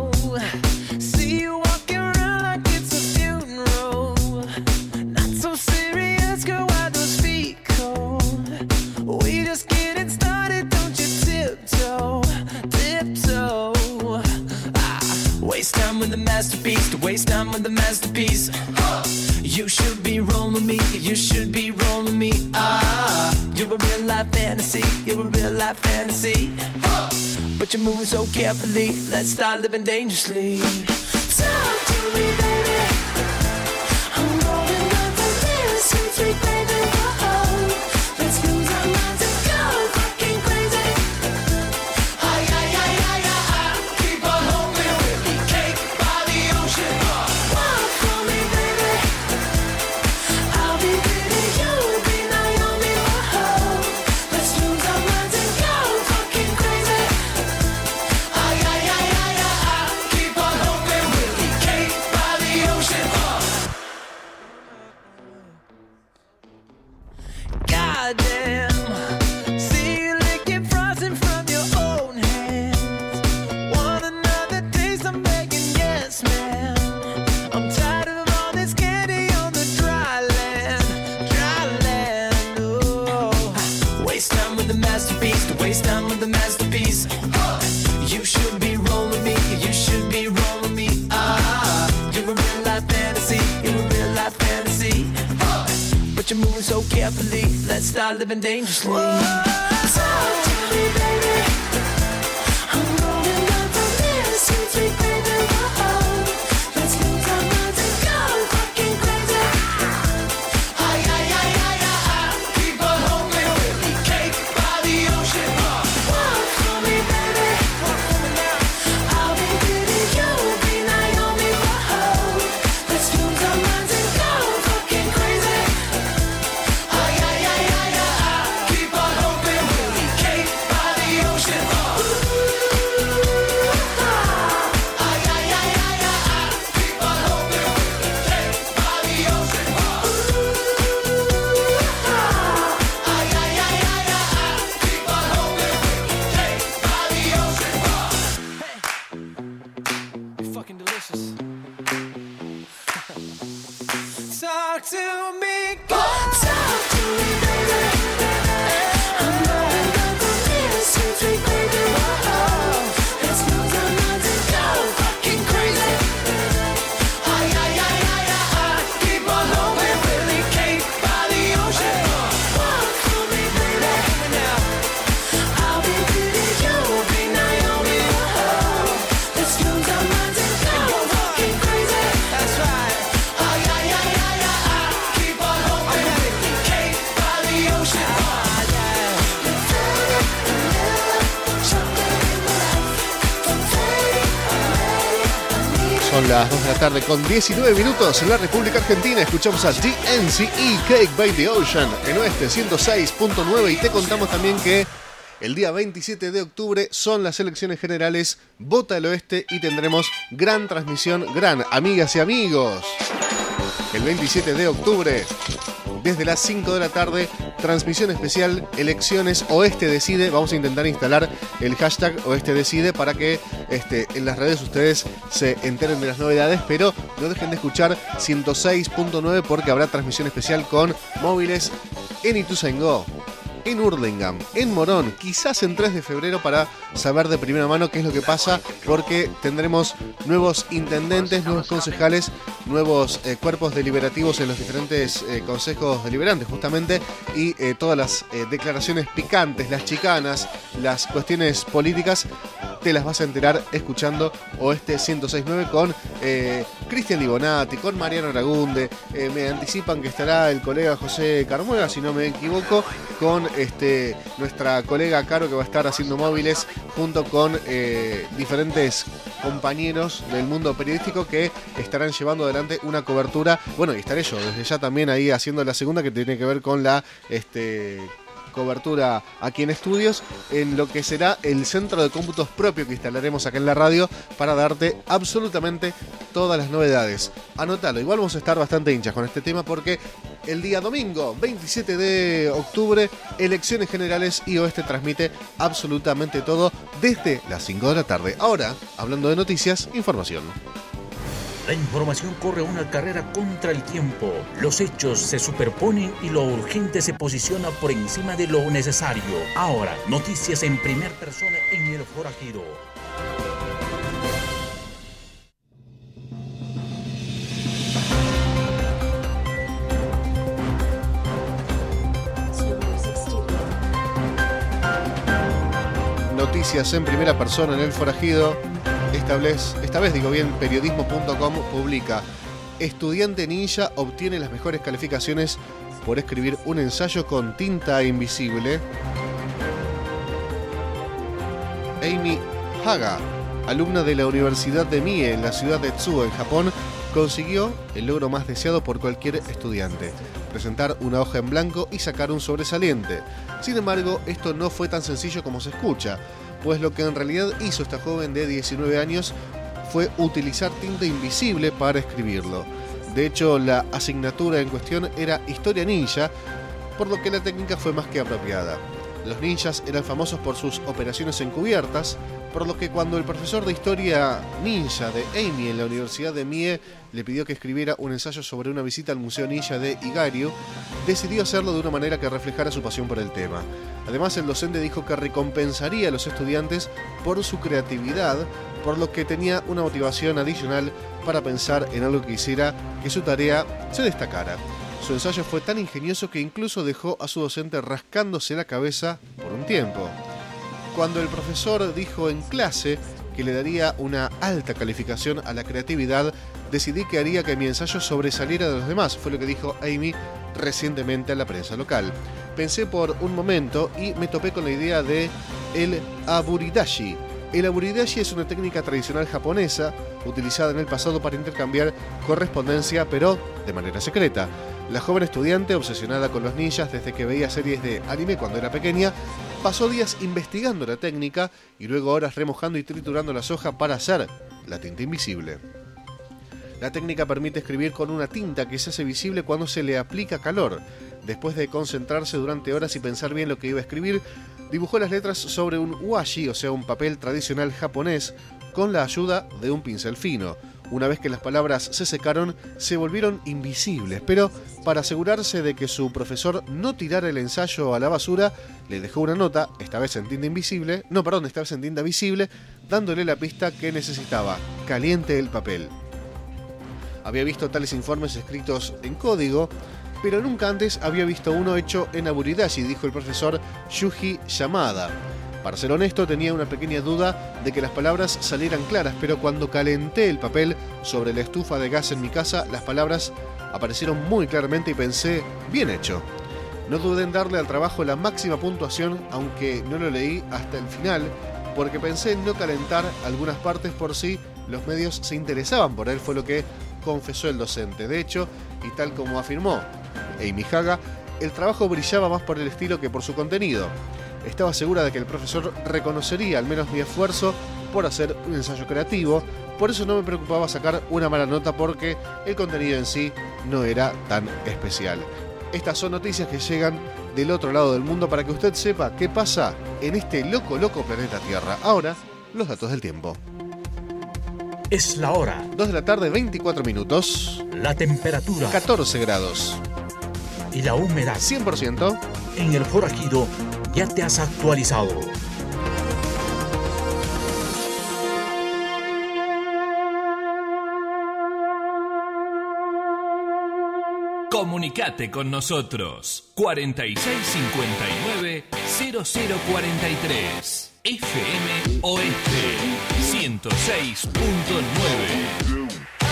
Waste time with the masterpiece, to waste time with the masterpiece. You should be rolling me, you should be rolling me. Ah, you're a real life fantasy, you're a real life fantasy. But you're moving so carefully, let's start living dangerously. Talk to me, baby. I'm rolling up the this sweet, sweet baby. Oh, let's lose our minds and go fucking crazy. Ay, ay, ay, ay, ay, keep on hoping we'll be cake by the ocean. Walk for me, baby. I'll be pretty, you'll be Naomi. Oh, let's lose our minds and go fucking crazy. Ay, ay, ay, ay, ay, keep on hoping we'll be cake by the ocean. Goddamn, see you licking frosting from your own hands. Want another taste? I'm begging, yes, man. I'm tired of all this candy on the dry land, dry land. Oh, waste time with the masterpiece, to waste time with the masterpiece. You should be rolling me, you should be rolling me. Ah, you're a real life fantasy, you're a real life fantasy. But you're moving so carefully, let's start living dangerously. Talk to me, baby. I'm rolling up on this sweet, sweet baby. Oh, let's lose our minds and go fucking crazy. Ay, ay, ay, ay, ay, keep on hoping we'll be cake by the ocean. Walk for me, baby. Walk for me now. I'll be pretty, you'll be Naomi. Oh, let's lose our minds and go fucking crazy. Ay, ay, ay, ay, ay, keep on hoping we'll be cake by the ocean. Ay, ay, ay, ay, ay, keep on hoping we'll be cake by the ocean. Ay, ay, ay, ay, ay, keep on hoping we'll be cake by the ocean. You're fucking delicious. Talk to me, God. Talk to me, baby. I'm rolling up on this sweet, sweet baby. Oh, let's lose our minds and go fucking crazy. Ay, ay, ay, ay, ay, keep on hoping we'll be cake by the ocean. Walk for me, baby. I'll be pretty, you'll be Naomi. Oh, let's lose our minds and go fucking crazy. That's right. Ay, ay, ay, ay, ay, keep on hoping we'll be cake by the ocean. Son las dos de la tarde con diecinueve minutos en la República Argentina. Escuchamos a D N C E, Cake by the Ocean en Oeste ciento seis punto nueve y te contamos también que el día veintisiete de octubre son las elecciones generales. Vota el Oeste y tendremos gran transmisión, gran amigas y amigos. El veintisiete de octubre, desde las cinco de la tarde, transmisión especial, elecciones, Oeste Decide. Vamos a intentar instalar el hashtag Oeste Decide para que este, en las redes ustedes se enteren de las novedades, pero no dejen de escuchar ciento seis punto nueve porque habrá transmisión especial con móviles en Ituzaingó, en Hurlingham, en Morón, quizás en tres de febrero, para saber de primera mano qué es lo que pasa, porque tendremos nuevos intendentes, nuevos concejales, nuevos eh, cuerpos deliberativos en los diferentes eh, consejos deliberantes justamente, y eh, todas las eh, declaraciones picantes, las chicanas, las cuestiones políticas, te las vas a enterar escuchando Oeste ciento seis punto nueve con eh, Cristian Libonati, con Mariano Aragunde. Eh, me anticipan que estará el colega José Carmuega, si no me equivoco, con este, nuestra colega Caro, que va a estar haciendo móviles junto con eh, diferentes compañeros del mundo periodístico que estarán llevando adelante una cobertura. Bueno, y estaré yo desde ya también ahí haciendo la segunda, que tiene que ver con la este, cobertura aquí en estudios, en lo que será el centro de cómputos propio que instalaremos acá en la radio para darte absolutamente todas las novedades. Anótalo, igual vamos a estar bastante hinchas con este tema porque el día domingo veintisiete de octubre, elecciones generales, y Oeste transmite absolutamente todo desde las cinco de la tarde. Ahora, hablando de noticias, información. La información corre una carrera contra el tiempo. Los hechos se superponen y lo urgente se posiciona por encima de lo necesario. Ahora, noticias en primera persona en El Forajido. Noticias en primera persona en El Forajido. Esta vez, esta vez digo bien, periodismo punto com publica: estudiante ninja obtiene las mejores calificaciones por escribir un ensayo con tinta invisible. Amy Haga, alumna de la Universidad de Mie en la ciudad de Tsuo, en Japón, consiguió el logro más deseado por cualquier estudiante: presentar una hoja en blanco y sacar un sobresaliente. Sin embargo, esto no fue tan sencillo como se escucha, pues lo que en realidad hizo esta joven de diecinueve años fue utilizar tinta invisible para escribirlo. De hecho, la asignatura en cuestión era Historia Ninja, por lo que la técnica fue más que apropiada. Los ninjas eran famosos por sus operaciones encubiertas, por lo que cuando el profesor de Historia Ninja de Amy en la Universidad de Mie le pidió que escribiera un ensayo sobre una visita al Museo Ninja de Igaryu, decidió hacerlo de una manera que reflejara su pasión por el tema. Además, el docente dijo que recompensaría a los estudiantes por su creatividad, por lo que tenía una motivación adicional para pensar en algo que hiciera que su tarea se destacara. Su ensayo fue tan ingenioso que incluso dejó a su docente rascándose la cabeza por un tiempo. Cuando el profesor dijo en clase que le daría una alta calificación a la creatividad, decidí que haría que mi ensayo sobresaliera de los demás, fue lo que dijo Amy recientemente a la prensa local. Pensé por un momento y me topé con la idea de el aburidashi. El aburidashi es una técnica tradicional japonesa utilizada en el pasado para intercambiar correspondencia, pero de manera secreta. La joven estudiante, obsesionada con los ninjas desde que veía series de anime cuando era pequeña, pasó días investigando la técnica y luego horas remojando y triturando las hojas para hacer la tinta invisible. La técnica permite escribir con una tinta que se hace visible cuando se le aplica calor. Después de concentrarse durante horas y pensar bien lo que iba a escribir, dibujó las letras sobre un washi, o sea, un papel tradicional japonés, con la ayuda de un pincel fino. Una vez que las palabras se secaron, se volvieron invisibles, pero para asegurarse de que su profesor no tirara el ensayo a la basura, le dejó una nota, esta vez en tinta invisible, no, perdón, esta vez en tinta visible, dándole la pista que necesitaba: caliente el papel. Había visto tales informes escritos en código, pero nunca antes había visto uno hecho en aburidashi, dijo el profesor Yuji Yamada. Para ser honesto, tenía una pequeña duda de que las palabras salieran claras, pero cuando calenté el papel sobre la estufa de gas en mi casa, las palabras aparecieron muy claramente y pensé: bien hecho. No dudé en darle al trabajo la máxima puntuación, aunque no lo leí hasta el final, porque pensé en no calentar algunas partes por si los medios se interesaban por él, fue lo que confesó el docente. De hecho, y tal como afirmó Amy Haga, el trabajo brillaba más por el estilo que por su contenido. Estaba segura de que el profesor reconocería al menos mi esfuerzo por hacer un ensayo creativo, por eso no me preocupaba sacar una mala nota porque el contenido en sí no era tan especial. Estas son noticias que llegan del otro lado del mundo para que usted sepa qué pasa en este loco, loco planeta Tierra. Ahora, los datos del tiempo. Es la hora. dos de la tarde, veinticuatro minutos. La temperatura. catorce grados. Y la humedad. cien por ciento. En el forajido ya te has actualizado. Comunicate con nosotros. cuarenta y seis cincuenta y nueve cero cero cuarenta y tres. F M Oeste ciento seis punto nueve.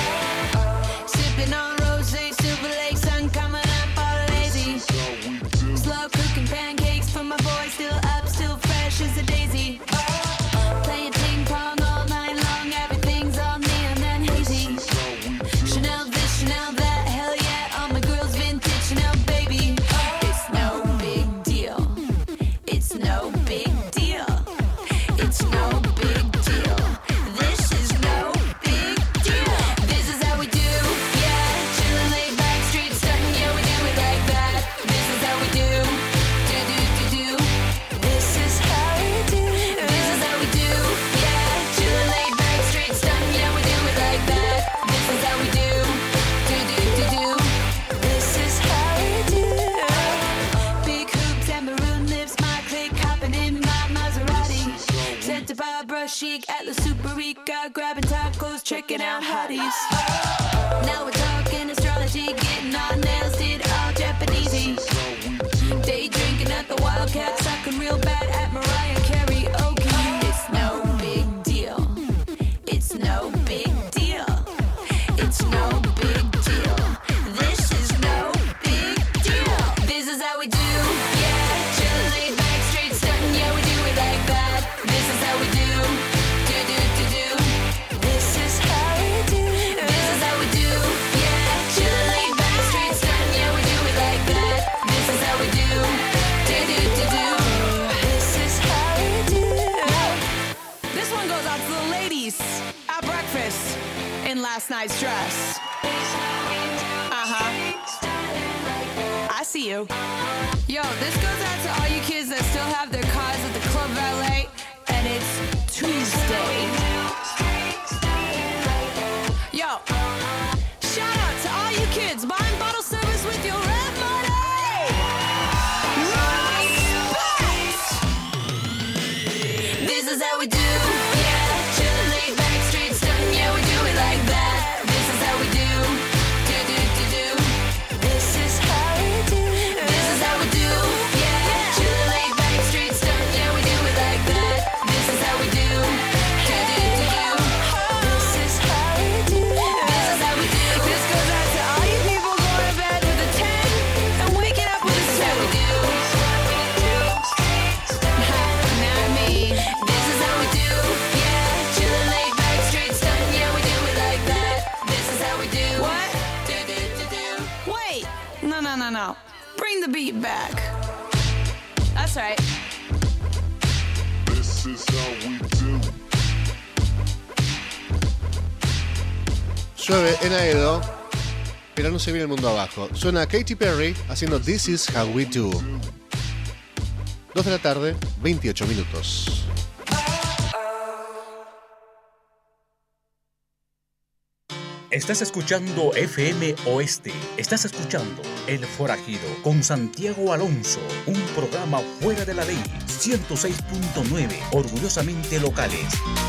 Sipping on rosé, Silver Lake sun coming up all lazy. Slow cooking pancakes for my boy, still up, still fresh as a daisy. Playing ping pong all night long, everything's all neon and hazy. Chanel this, Chanel that, hell yeah, all my girls vintage Chanel baby. It's no big deal. It's no big deal. It's no big deal. This is no big deal. This is how we do, yeah. Chillin' laid back, street stuntin', yeah, we do it like that. This is how we do, do do do do. This is how we do. This is how we do, yeah. Chillin' laid back, street stuntin', yeah, we do it like that. This is how we do, do do do do. This is how we do. Big hoops and maroon lips, my click hopping in my Maserati. Sent to Barbara Chic at La Superica, grabbing tacos, checking out hotties. Now we're talking astrology, getting our nails did all Japanesey. Day drinking at the Wildcat, sucking real bad at Mariah Carey. Okay, it's no big deal. It's no big deal. It's no big deal. This is no big deal. This is how we do, yeah. Chillin' laid back, straight stuntin', yeah, we do it like that. This is how we do, do do do do. This is how we do. This is how we do, yeah. Chillin' laid back, straight stuntin', yeah, we do it like that. This is how we do, do do do do. This is how we do. This one goes out to the ladies at breakfast in last night's dress. Uh huh. I see you. Yo, this goes out to all you kids that still have their cars at the club valet, and it's Tuesday. Yo, shout out to all you kids buying bottle service with your rent money. Respect. This is how we do, yeah. Chillin' laid back, straight stuntin', yeah, we do it like that. This is how we do, do do do do. This is how we do. This is how we do, yeah. Chillin' laid back, straight stuntin', yeah, we do it like that. This is how we do, do do do do. This is how we do. This is how we do. This goes out to all you people going to bed with a ten and waking up with a two. Not me. This is how we do, yeah. Chillin' laid back, straight stuntin', yeah, we do it like that. This is how we do. What? Do do do do. Wait. No no no no. Bring the beat back. That's right. This is how we do. Llueve en Aedo, pero no se viene el mundo abajo. Suena Katy Perry haciendo This Is How We Do. dos de la tarde, veintiocho minutos. Estás escuchando F M Oeste. Estás escuchando El Forajido con Santiago Alonso. Un programa fuera de la ley. ciento seis punto nueve. Orgullosamente locales.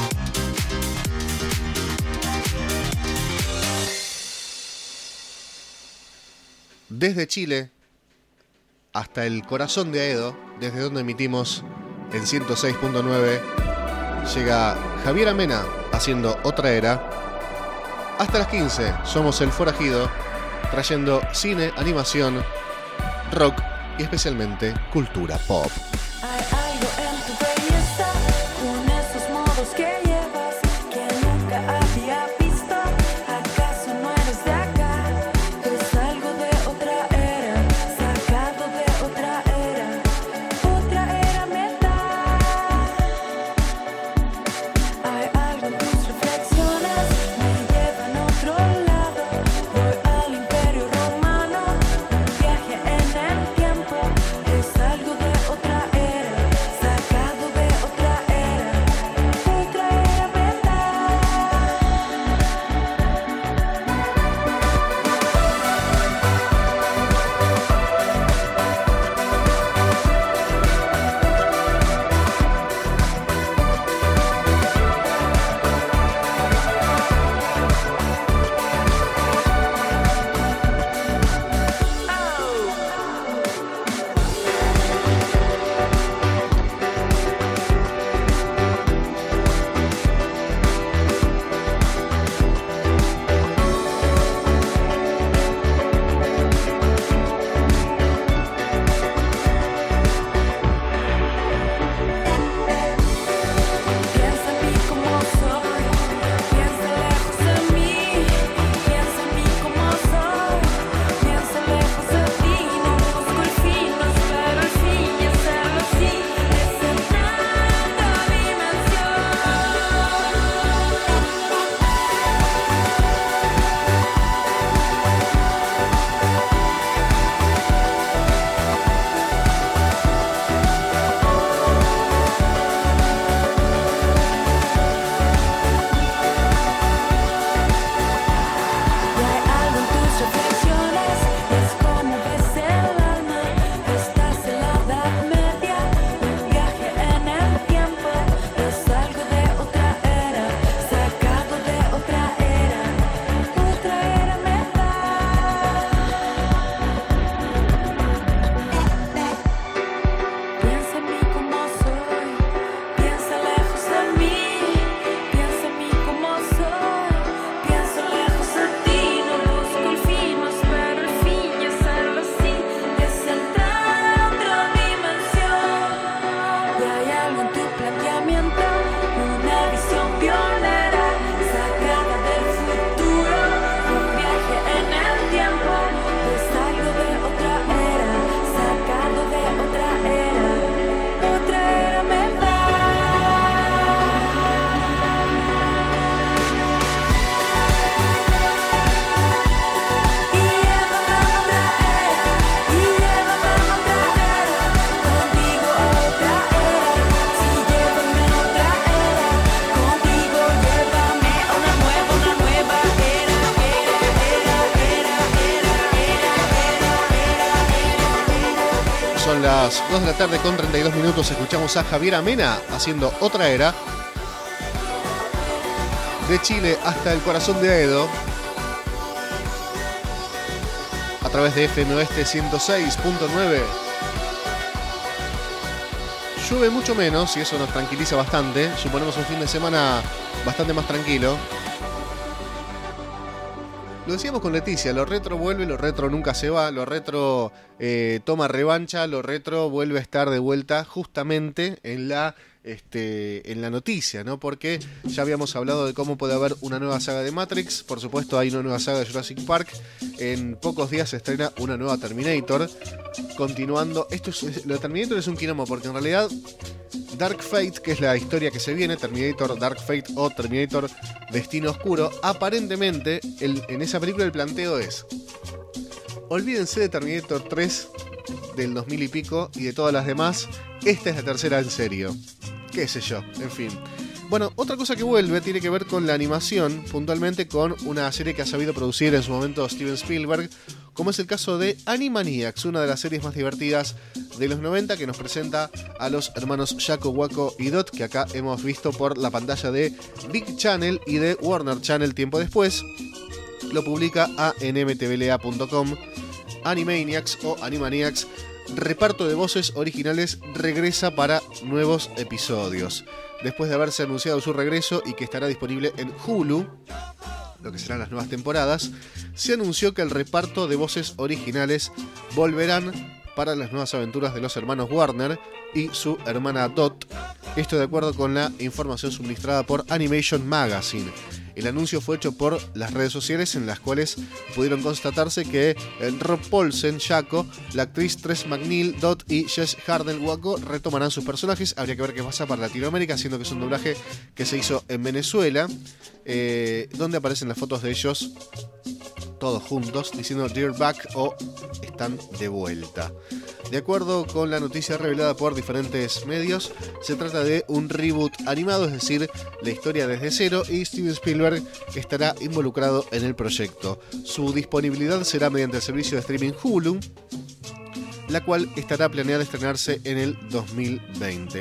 Desde Chile hasta el corazón de Aedo, desde donde emitimos en ciento seis punto nueve, llega Javier Amena haciendo Otra Era. Hasta las quince somos El Forajido, trayendo cine, animación, rock y especialmente cultura pop. Hay algo en tu belleza, con esos modos que llevas, que nunca había visto. ¿Acaso no eres de acá? Es algo de otra era, sacado de otra era. Otra era me da. Hay algo en tus reflexiones, me llevan a otro lado. Voy al Imperio Romano, un viaje en el tiempo. Es Son las dos de la tarde con treinta y dos minutos. Escuchamos a Javier Amena haciendo Otra Era. De Chile hasta el corazón de Aedo. A través de F M Oeste ciento seis punto nueve. Llueve mucho menos y eso nos tranquiliza bastante. Suponemos un fin de semana bastante más tranquilo. Lo decíamos con Leticia, lo retro vuelve, lo retro nunca se va, lo retro eh, toma revancha, lo retro vuelve a estar de vuelta justamente en la, este, en la noticia, ¿no? Porque ya habíamos hablado de cómo puede haber una nueva saga de Matrix, por supuesto hay una nueva saga de Jurassic Park, en pocos días se estrena una nueva Terminator, continuando, esto es, lo de Terminator es un quilombo porque en realidad Dark Fate, que es la historia que se viene, Terminator Dark Fate o Terminator Destino Oscuro, aparentemente el, en esa película el planteo es: olvídense de Terminator tres del dos mil y pico y de todas las demás, esta es la tercera en serio. Qué sé yo, en fin. Bueno, otra cosa que vuelve tiene que ver con la animación, puntualmente con una serie que ha sabido producir en su momento Steven Spielberg, como es el caso de Animaniacs, una de las series más divertidas de los noventa, que nos presenta a los hermanos Jaco, Waco y Dot, que acá hemos visto por la pantalla de Big Channel y de Warner Channel tiempo después. Lo publica a n m t v l a punto com. Animaniacs o Animaniacs, reparto de voces originales, regresa para nuevos episodios. Después de haberse anunciado su regreso y que estará disponible en Hulu, lo que serán las nuevas temporadas, se anunció que el reparto de voces originales volverán para las nuevas aventuras de los hermanos Warner y su hermana Dot. Esto de acuerdo con la información suministrada por Animation Magazine. El anuncio fue hecho por las redes sociales, en las cuales pudieron constatarse que Rob Paulsen, Jaco, la actriz Tress MacNeille, Dot y Jess Harden, Waco, retomarán sus personajes. Habría que ver qué pasa para Latinoamérica, siendo que es un doblaje que se hizo en Venezuela, eh, donde aparecen las fotos de ellos todos juntos diciendo "They're back" o "están de vuelta". De acuerdo con la noticia revelada por diferentes medios, se trata de un reboot animado, es decir, la historia desde cero, y Steven Spielberg estará involucrado en el proyecto. Su disponibilidad será mediante el servicio de streaming Hulu, la cual estará planeada estrenarse en el dos mil veinte.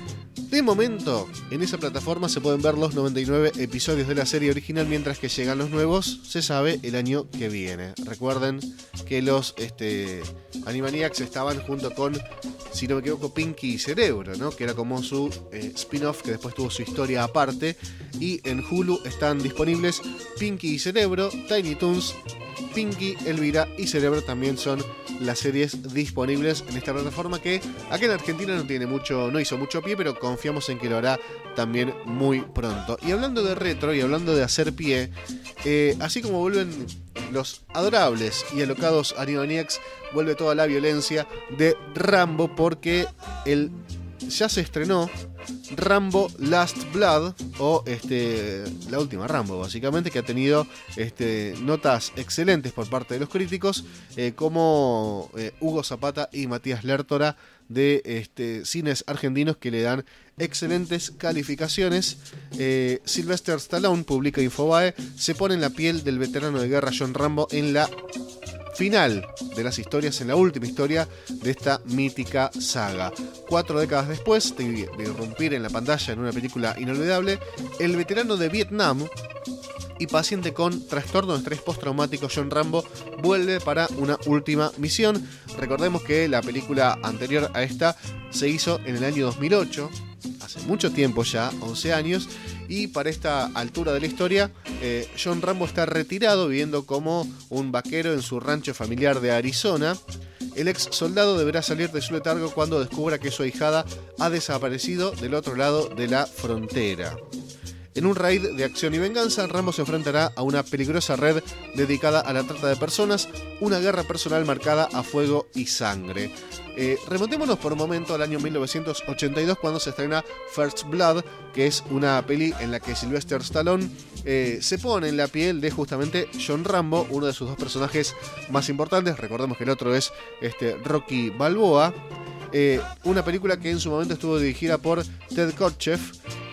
De momento, en esa plataforma se pueden ver los noventa y nueve episodios de la serie original, mientras que llegan los nuevos, se sabe, el año que viene. Recuerden que los este, Animaniacs estaban junto con, si no me equivoco, Pinky y Cerebro, ¿no? Que era como su eh, spin-off, que después tuvo su historia aparte. Y en Hulu están disponibles Pinky y Cerebro, Tiny Toons, Pinky, Elvira y Cerebro. También son las series disponibles en esta plataforma, que acá en Argentina no tiene mucho, no hizo mucho pie, pero confiamos en que lo hará también muy pronto. Y hablando de retro y hablando de hacer pie, eh, así como vuelven los adorables y alocados Animaniacs, vuelve toda la violencia de Rambo, porque el ya se estrenó Rambo Last Blood, o este, la última Rambo, básicamente, que ha tenido este, notas excelentes por parte de los críticos, eh, como eh, Hugo Zapata y Matías Lertora de este, Cines Argentinos, que le dan excelentes calificaciones. eh, Sylvester Stallone, publica Infobae, se pone en la piel del veterano de guerra John Rambo en la final de las historias, en la última historia de esta mítica saga. Cuatro décadas después de, de irrumpir en la pantalla en una película inolvidable, el veterano de Vietnam y paciente con trastorno de estrés postraumático John Rambo vuelve para una última misión. Recordemos que la película anterior a esta se hizo en el año dos mil ocho, hace mucho tiempo ya, once años, y para esta altura de la historia, eh, John Rambo está retirado, viviendo como un vaquero en su rancho familiar de Arizona. El ex soldado deberá salir de su letargo cuando descubra que su ahijada ha desaparecido del otro lado de la frontera. En un raid de acción y venganza, Rambo se enfrentará a una peligrosa red dedicada a la trata de personas, una guerra personal marcada a fuego y sangre. Eh, remontémonos por un momento al año mil novecientos ochenta y dos, cuando se estrena First Blood, que es una peli en la que Sylvester Stallone eh, se pone en la piel de justamente John Rambo, uno de sus dos personajes más importantes. Recordemos que el otro es este, Rocky Balboa. Eh, una película que en su momento estuvo dirigida por Ted Kotcheff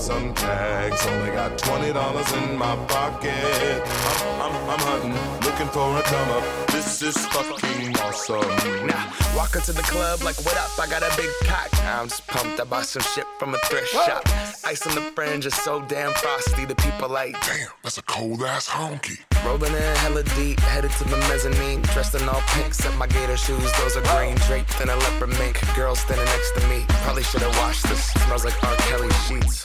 some tags. Only got twenty dollars in my pocket. I'm, I'm, I'm hunting, looking for a come up. This is fucking awesome. Now, walk into the club like, what up? I got a big cock. I'm just pumped. I bought some shit from a thrift shop. Ice on the fringe is so damn frosty. The people like, damn, that's a cold ass honky. Rolling in hella deep, headed to the mezzanine. Dressed in all pink, except my gator shoes. Those are green, draped in a leopard mink. Girl standing next to me. Probably should have washed this. Smells like R. Kelly sheets.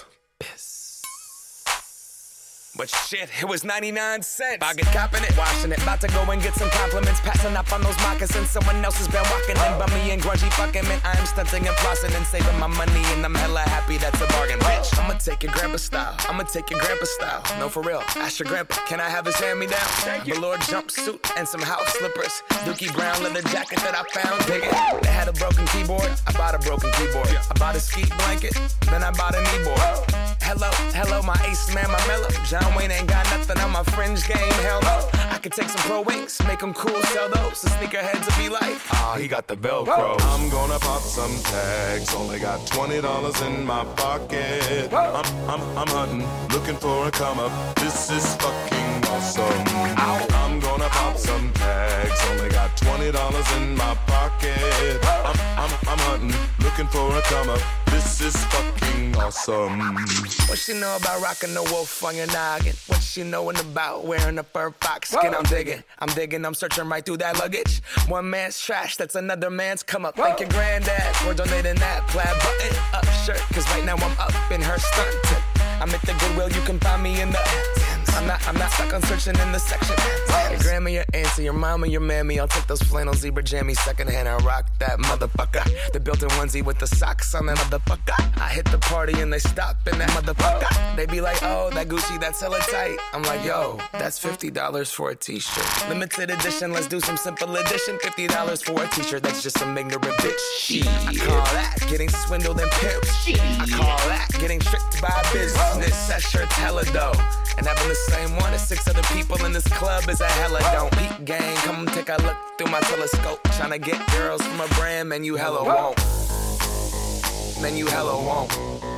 But shit, it was ninety-nine cents. I get copping it, washing it. About to go and get some compliments. Passing up on those moccasins. Someone else has been walking in. Bummy and grungy fucking man. I am stunting and flossing and saving my money. And I'm hella happy that's a bargain, bitch. I'ma take your grandpa style. I'ma take your grandpa style. No, for real. Ask your grandpa, can I have his hand-me-down? Velour jumpsuit and some house slippers. Dookie brown leather jacket that I found. Dig it. They had a broken keyboard. I bought a broken keyboard. I bought a ski blanket. Then I bought a kneeboard. Hello, hello, my ace man, my mellow. John Wayne ain't got nothing on my fringe game, hell no. I could take some pro wings, make them cool, sell those. The sneakerheads will be like, ah, oh, he got the Velcro. I'm gonna pop some tags, only got twenty dollars in my pocket. I'm, I'm, I'm hunting, looking for a come up. This is fucking awesome. I'm gonna pop some tags, only got twenty dollars in my pocket. I'm, I'm, I'm hunting, looking for a come up. This is fucking awesome. What she know about rocking the wolf on your noggin? What she knowin' about wearing a fur fox skin? I'm digging, I'm digging, I'm searching right through that luggage. One man's trash, that's another man's come up. Thank your granddad for donating that plaid button up shirt. Cause right now I'm up in her skirt. I'm at the Goodwill, you can find me in the I'm not, I'm not stuck on searching in the section. Your grandma, your auntie, your mama, your mammy. I'll take those flannel zebra jammies secondhand and rock that motherfucker. The built-in onesie with the socks on that motherfucker. I hit the party and they stop in that motherfucker. They be like, oh, that Gucci, that's hella tight. I'm like, yo, that's fifty dollars for a t-shirt. Limited edition, let's do some simple edition. fifty dollars for a t-shirt, that's just some ignorant bitch. Shit. I call that getting swindled and pimped. I call that getting tricked by business. That shirt's hella dope. And having the same one as six other people in this club is a hella don't. Peak gang, come take a look through my telescope. Tryna get girls from a brand, man, you hella won't. Man, you hella won't.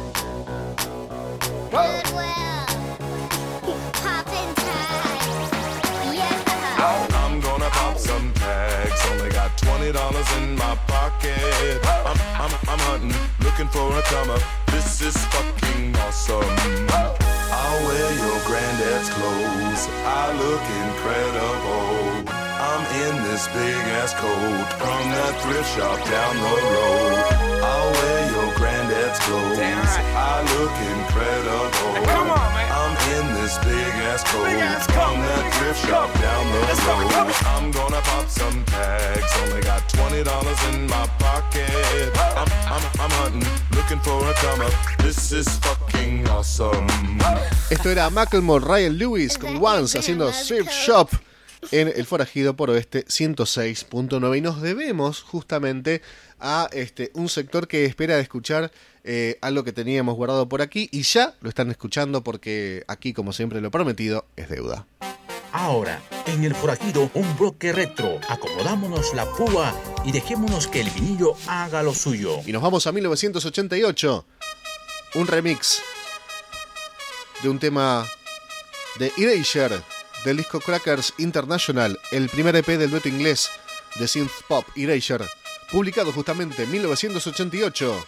Goodwill, poppin' tags, yeah. I'm gonna pop some tags, only got twenty dollars in my pocket. I'm, I'm, I'm hunting, looking for a come up. This is fucking awesome. I'll wear your granddad's clothes. I look incredible. I'm in this big ass coat from that thrift shop down the road. I'll wear your granddad's clothes. Right. I look incredible. Hey, come on, man. I'm in this big ass coat big ass from coat. That thrift shop down the Let's road. Go, I'm gonna pop some tags. Only got twenty dollars in my pocket. I'm, I'm, I'm hunting, looking for a come up. This is fucking awesome. Esto era Macklemore, Ryan Lewis con Once haciendo Thrift Shop en el Forajido por Oeste ciento seis punto nueve. Y nos debemos justamente a este un sector que espera de escuchar eh, algo que teníamos guardado por aquí y ya lo están escuchando porque aquí, como siempre, lo prometido es deuda. Ahora, en el Forajido, un bloque retro. Acomodámonos la púa y dejémonos que el vinilo haga lo suyo. Y nos vamos a mil novecientos ochenta y ocho. Un remix de un tema de Erasure del disco Crackers International, el primer E P del dueto inglés de synth pop Erasure, publicado justamente en mil novecientos ochenta y ocho.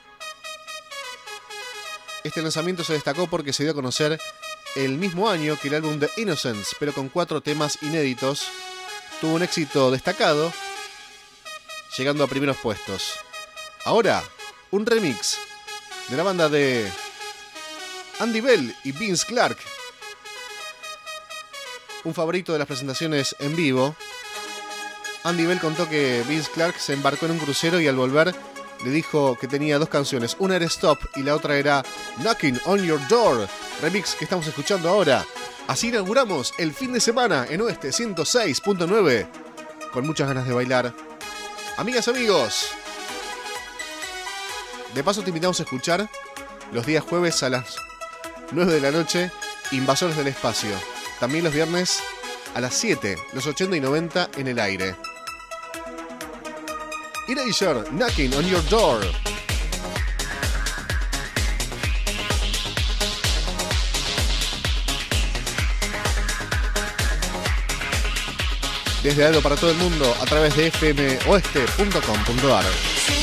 Este lanzamiento se destacó porque se dio a conocer el mismo año que el álbum The Innocents, pero con cuatro temas inéditos. Tuvo un éxito destacado, llegando a primeros puestos. Ahora, un remix de la banda de Andy Bell y Vince Clarke, un favorito de las presentaciones en vivo. Andy Bell contó que Vince Clarke se embarcó en un crucero y al volver le dijo que tenía dos canciones. Una era Stop y la otra era Knocking on Your Door, remix que estamos escuchando ahora. Así inauguramos el fin de semana en Oeste ciento seis punto nueve, con muchas ganas de bailar. Amigas, amigos, de paso te invitamos a escuchar los días jueves a las nueve de la noche Invasores del Espacio. También los viernes a las siete, los ochenta y noventa en el aire. Erasure, Knocking on Your Door. desde Algo para todo el mundo a través de f m oeste punto com punto a r.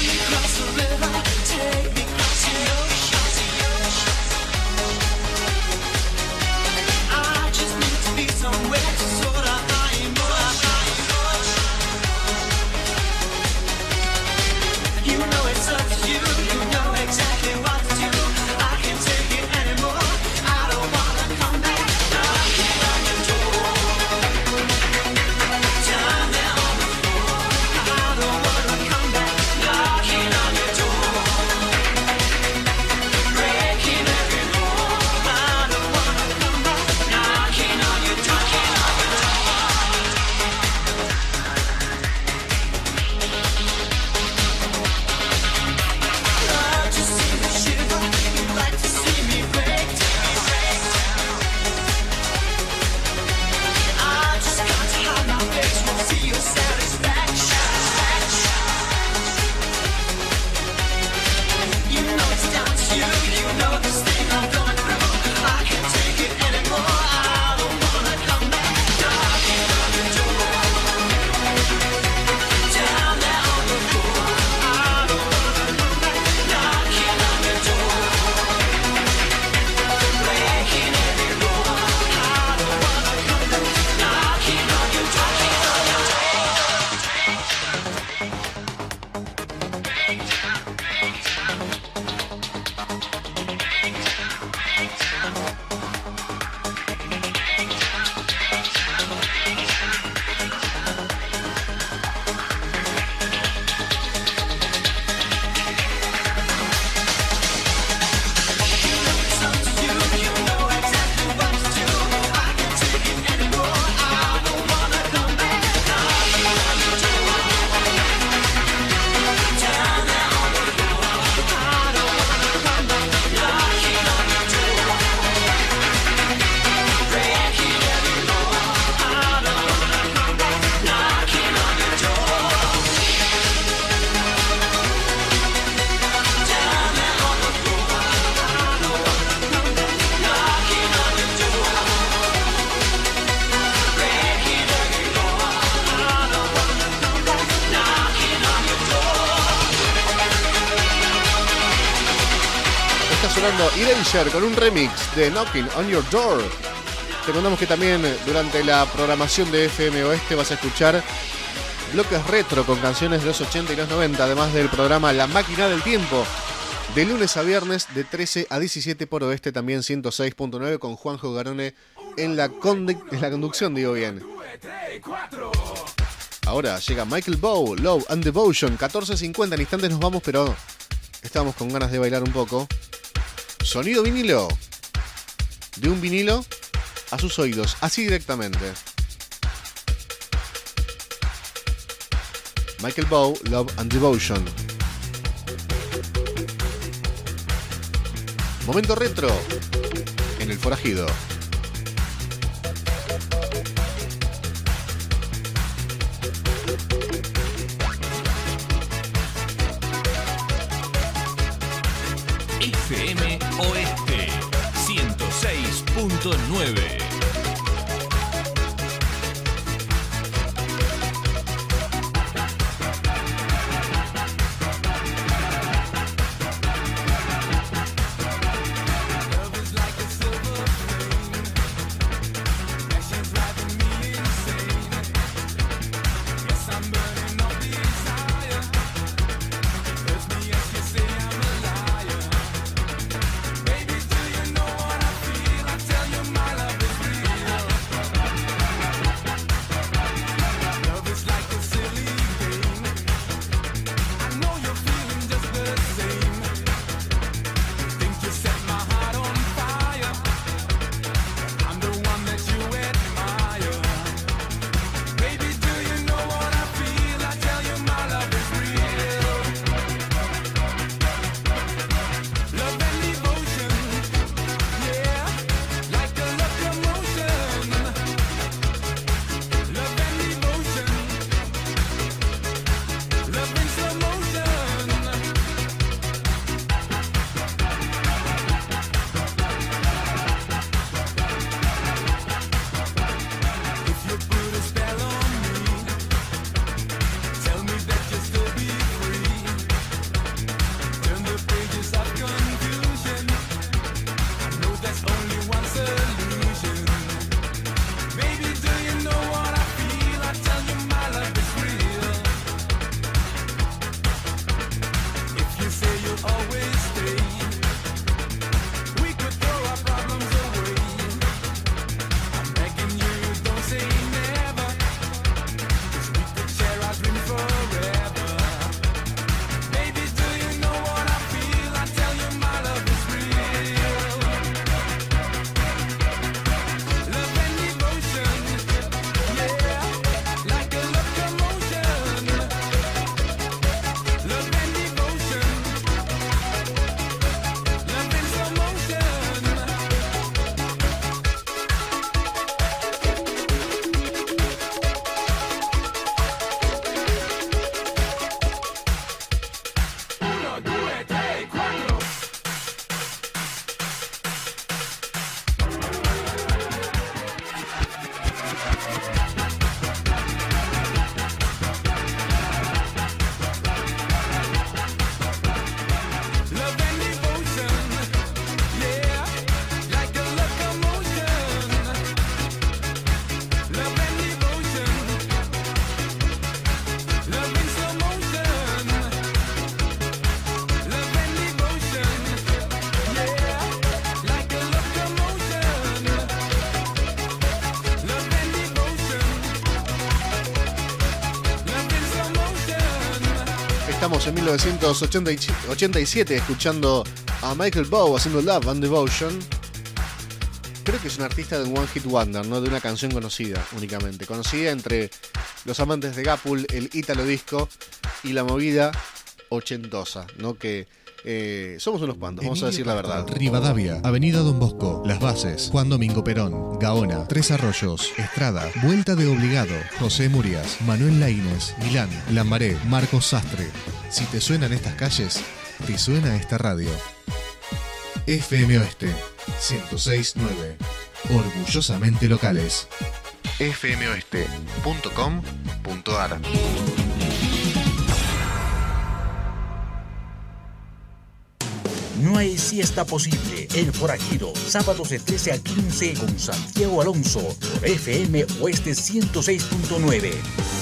Erasure con un remix de Knocking on Your Door. Te contamos que también durante la programación de F M Oeste vas a escuchar bloques retro con canciones de los ochenta y los noventa, además del programa La Máquina del Tiempo, de lunes a viernes de trece a diecisiete por Oeste, también ciento seis punto nueve, con Juanjo Garone en la, condu- en la conducción, digo bien. Ahora llega Michael Bow, Love and Devotion, catorce cincuenta, en instantes nos vamos, pero estamos con ganas de bailar un poco. Sonido vinilo. De un vinilo a sus oídos, así directamente. Michael Bow, Love and Devotion. Momento retro en El Forajido. F M Oeste ciento seis punto nueve. Baby, do you know what I feel? I tell you my love is Estamos en mil novecientos ochenta y siete escuchando a Michael Bowe haciendo Love and Devotion. Creo que es un artista de One Hit Wonder, no de una canción conocida únicamente. Conocida entre los amantes de Gapul, el ítalo disco y la movida ochentosa, ¿no? Que eh, somos unos cuantos, vamos a decir la verdad. Rivadavia, Avenida Don Bosco, Las Bases, Juan Domingo Perón, Gaona, Tres Arroyos, Estrada, Vuelta de Obligado, José Murias, Manuel Laínez, Milán, Lambaré, Marcos Sastre. Si te suenan estas calles, te suena esta radio. F M Oeste ciento seis punto nueve. Orgullosamente locales. F M oeste punto com punto a r. No hay siesta posible. El Forajido, sábados de trece a quince con Santiago Alonso por F M Oeste ciento seis punto nueve.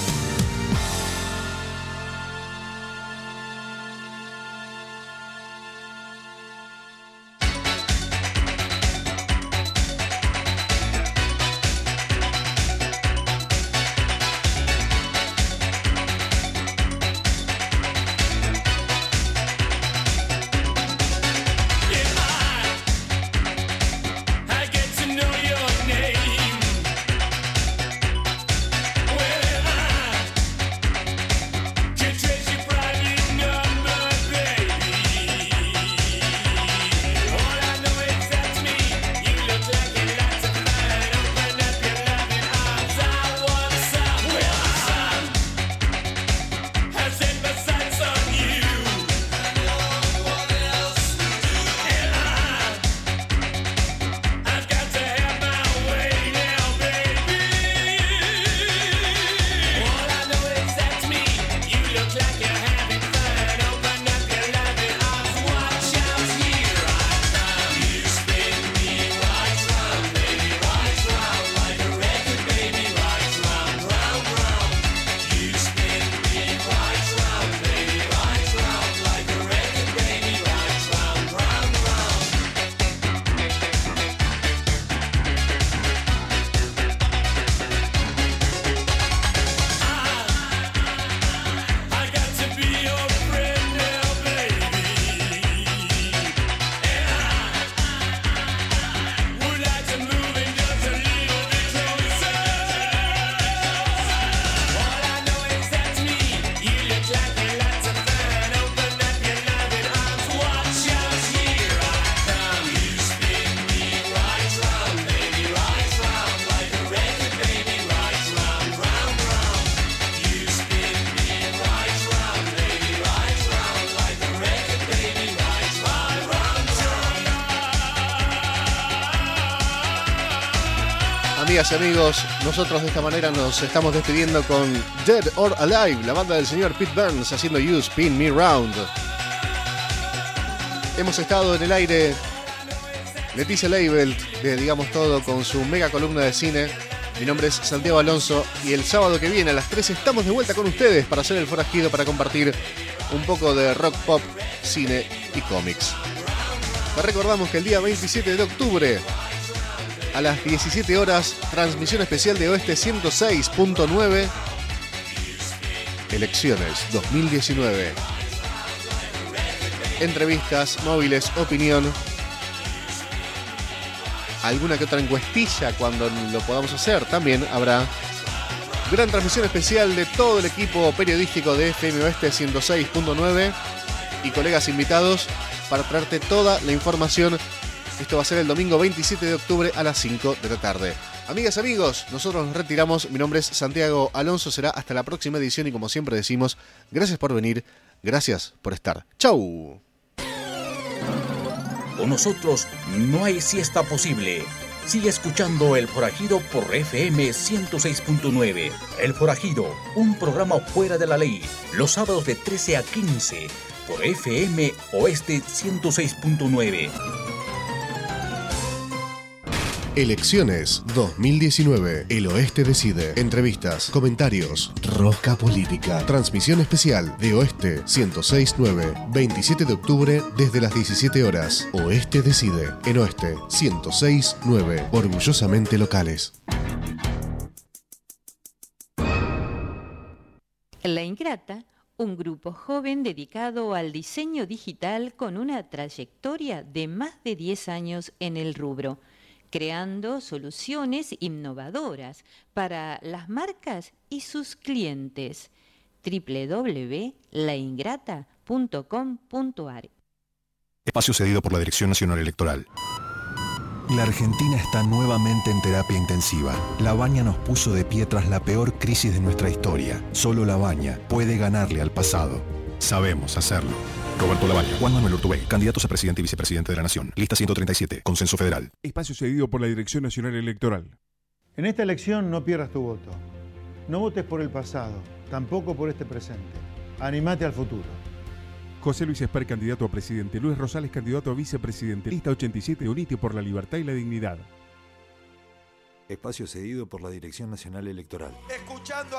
Amigas y amigos, nosotros de esta manera nos estamos despidiendo con Dead or Alive, la banda del señor Pete Burns haciendo You Spin Me Round. Hemos estado en el aire Leticia Leibelt de Digamos Todo con su mega columna de cine. Mi nombre es Santiago Alonso y el sábado que viene a las tres estamos de vuelta con ustedes para hacer el forajido, para compartir un poco de rock, pop, cine y cómics. Te recordamos que el día veintisiete de octubre a las diecisiete horas, transmisión especial de Oeste ciento seis punto nueve, Elecciones dos mil diecinueve. Entrevistas, móviles, opinión, alguna que otra encuestilla cuando lo podamos hacer. También habrá gran transmisión especial de todo el equipo periodístico de F M Oeste ciento seis punto nueve y colegas invitados para traerte toda la información. Esto va a ser el domingo veintisiete de octubre a las cinco de la tarde. Amigas, amigos, nosotros nos retiramos. Mi nombre es Santiago Alonso. Será hasta la próxima edición y como siempre decimos, gracias por venir, gracias por estar. ¡Chau! Con nosotros no hay siesta posible. Sigue escuchando El Forajido por F M ciento seis punto nueve. El Forajido, un programa fuera de la ley. Los sábados de trece a quince por F M Oeste ciento seis punto nueve. Elecciones dos mil diecinueve. El Oeste decide. Entrevistas, comentarios, rosca política. Transmisión especial de Oeste ciento seis punto nueve. veintisiete de octubre desde las diecisiete horas. Oeste decide. En Oeste ciento seis punto nueve. Orgullosamente locales. La Ingrata, un grupo joven dedicado al diseño digital con una trayectoria de más de diez años en el rubro, creando soluciones innovadoras para las marcas y sus clientes. doble u doble u doble u punto la ingrata punto com punto a r. Espacio cedido por la Dirección Nacional Electoral. La Argentina está nuevamente en terapia intensiva. La Baña nos puso de pie tras la peor crisis de nuestra historia. Solo La Baña puede ganarle al pasado. Sabemos hacerlo. Roberto Labaña, Juan Manuel Urtubey, candidatos a presidente y vicepresidente de la Nación. Lista ciento treinta y siete, Consenso Federal. Espacio cedido por la Dirección Nacional Electoral. En esta elección no pierdas tu voto. No votes por el pasado, tampoco por este presente. Animate al futuro. José Luis Esper, candidato a presidente. Luis Rosales, candidato a vicepresidente. Lista ochenta y siete, Unite por la Libertad y la Dignidad. Espacio cedido por la Dirección Nacional Electoral. Escuchando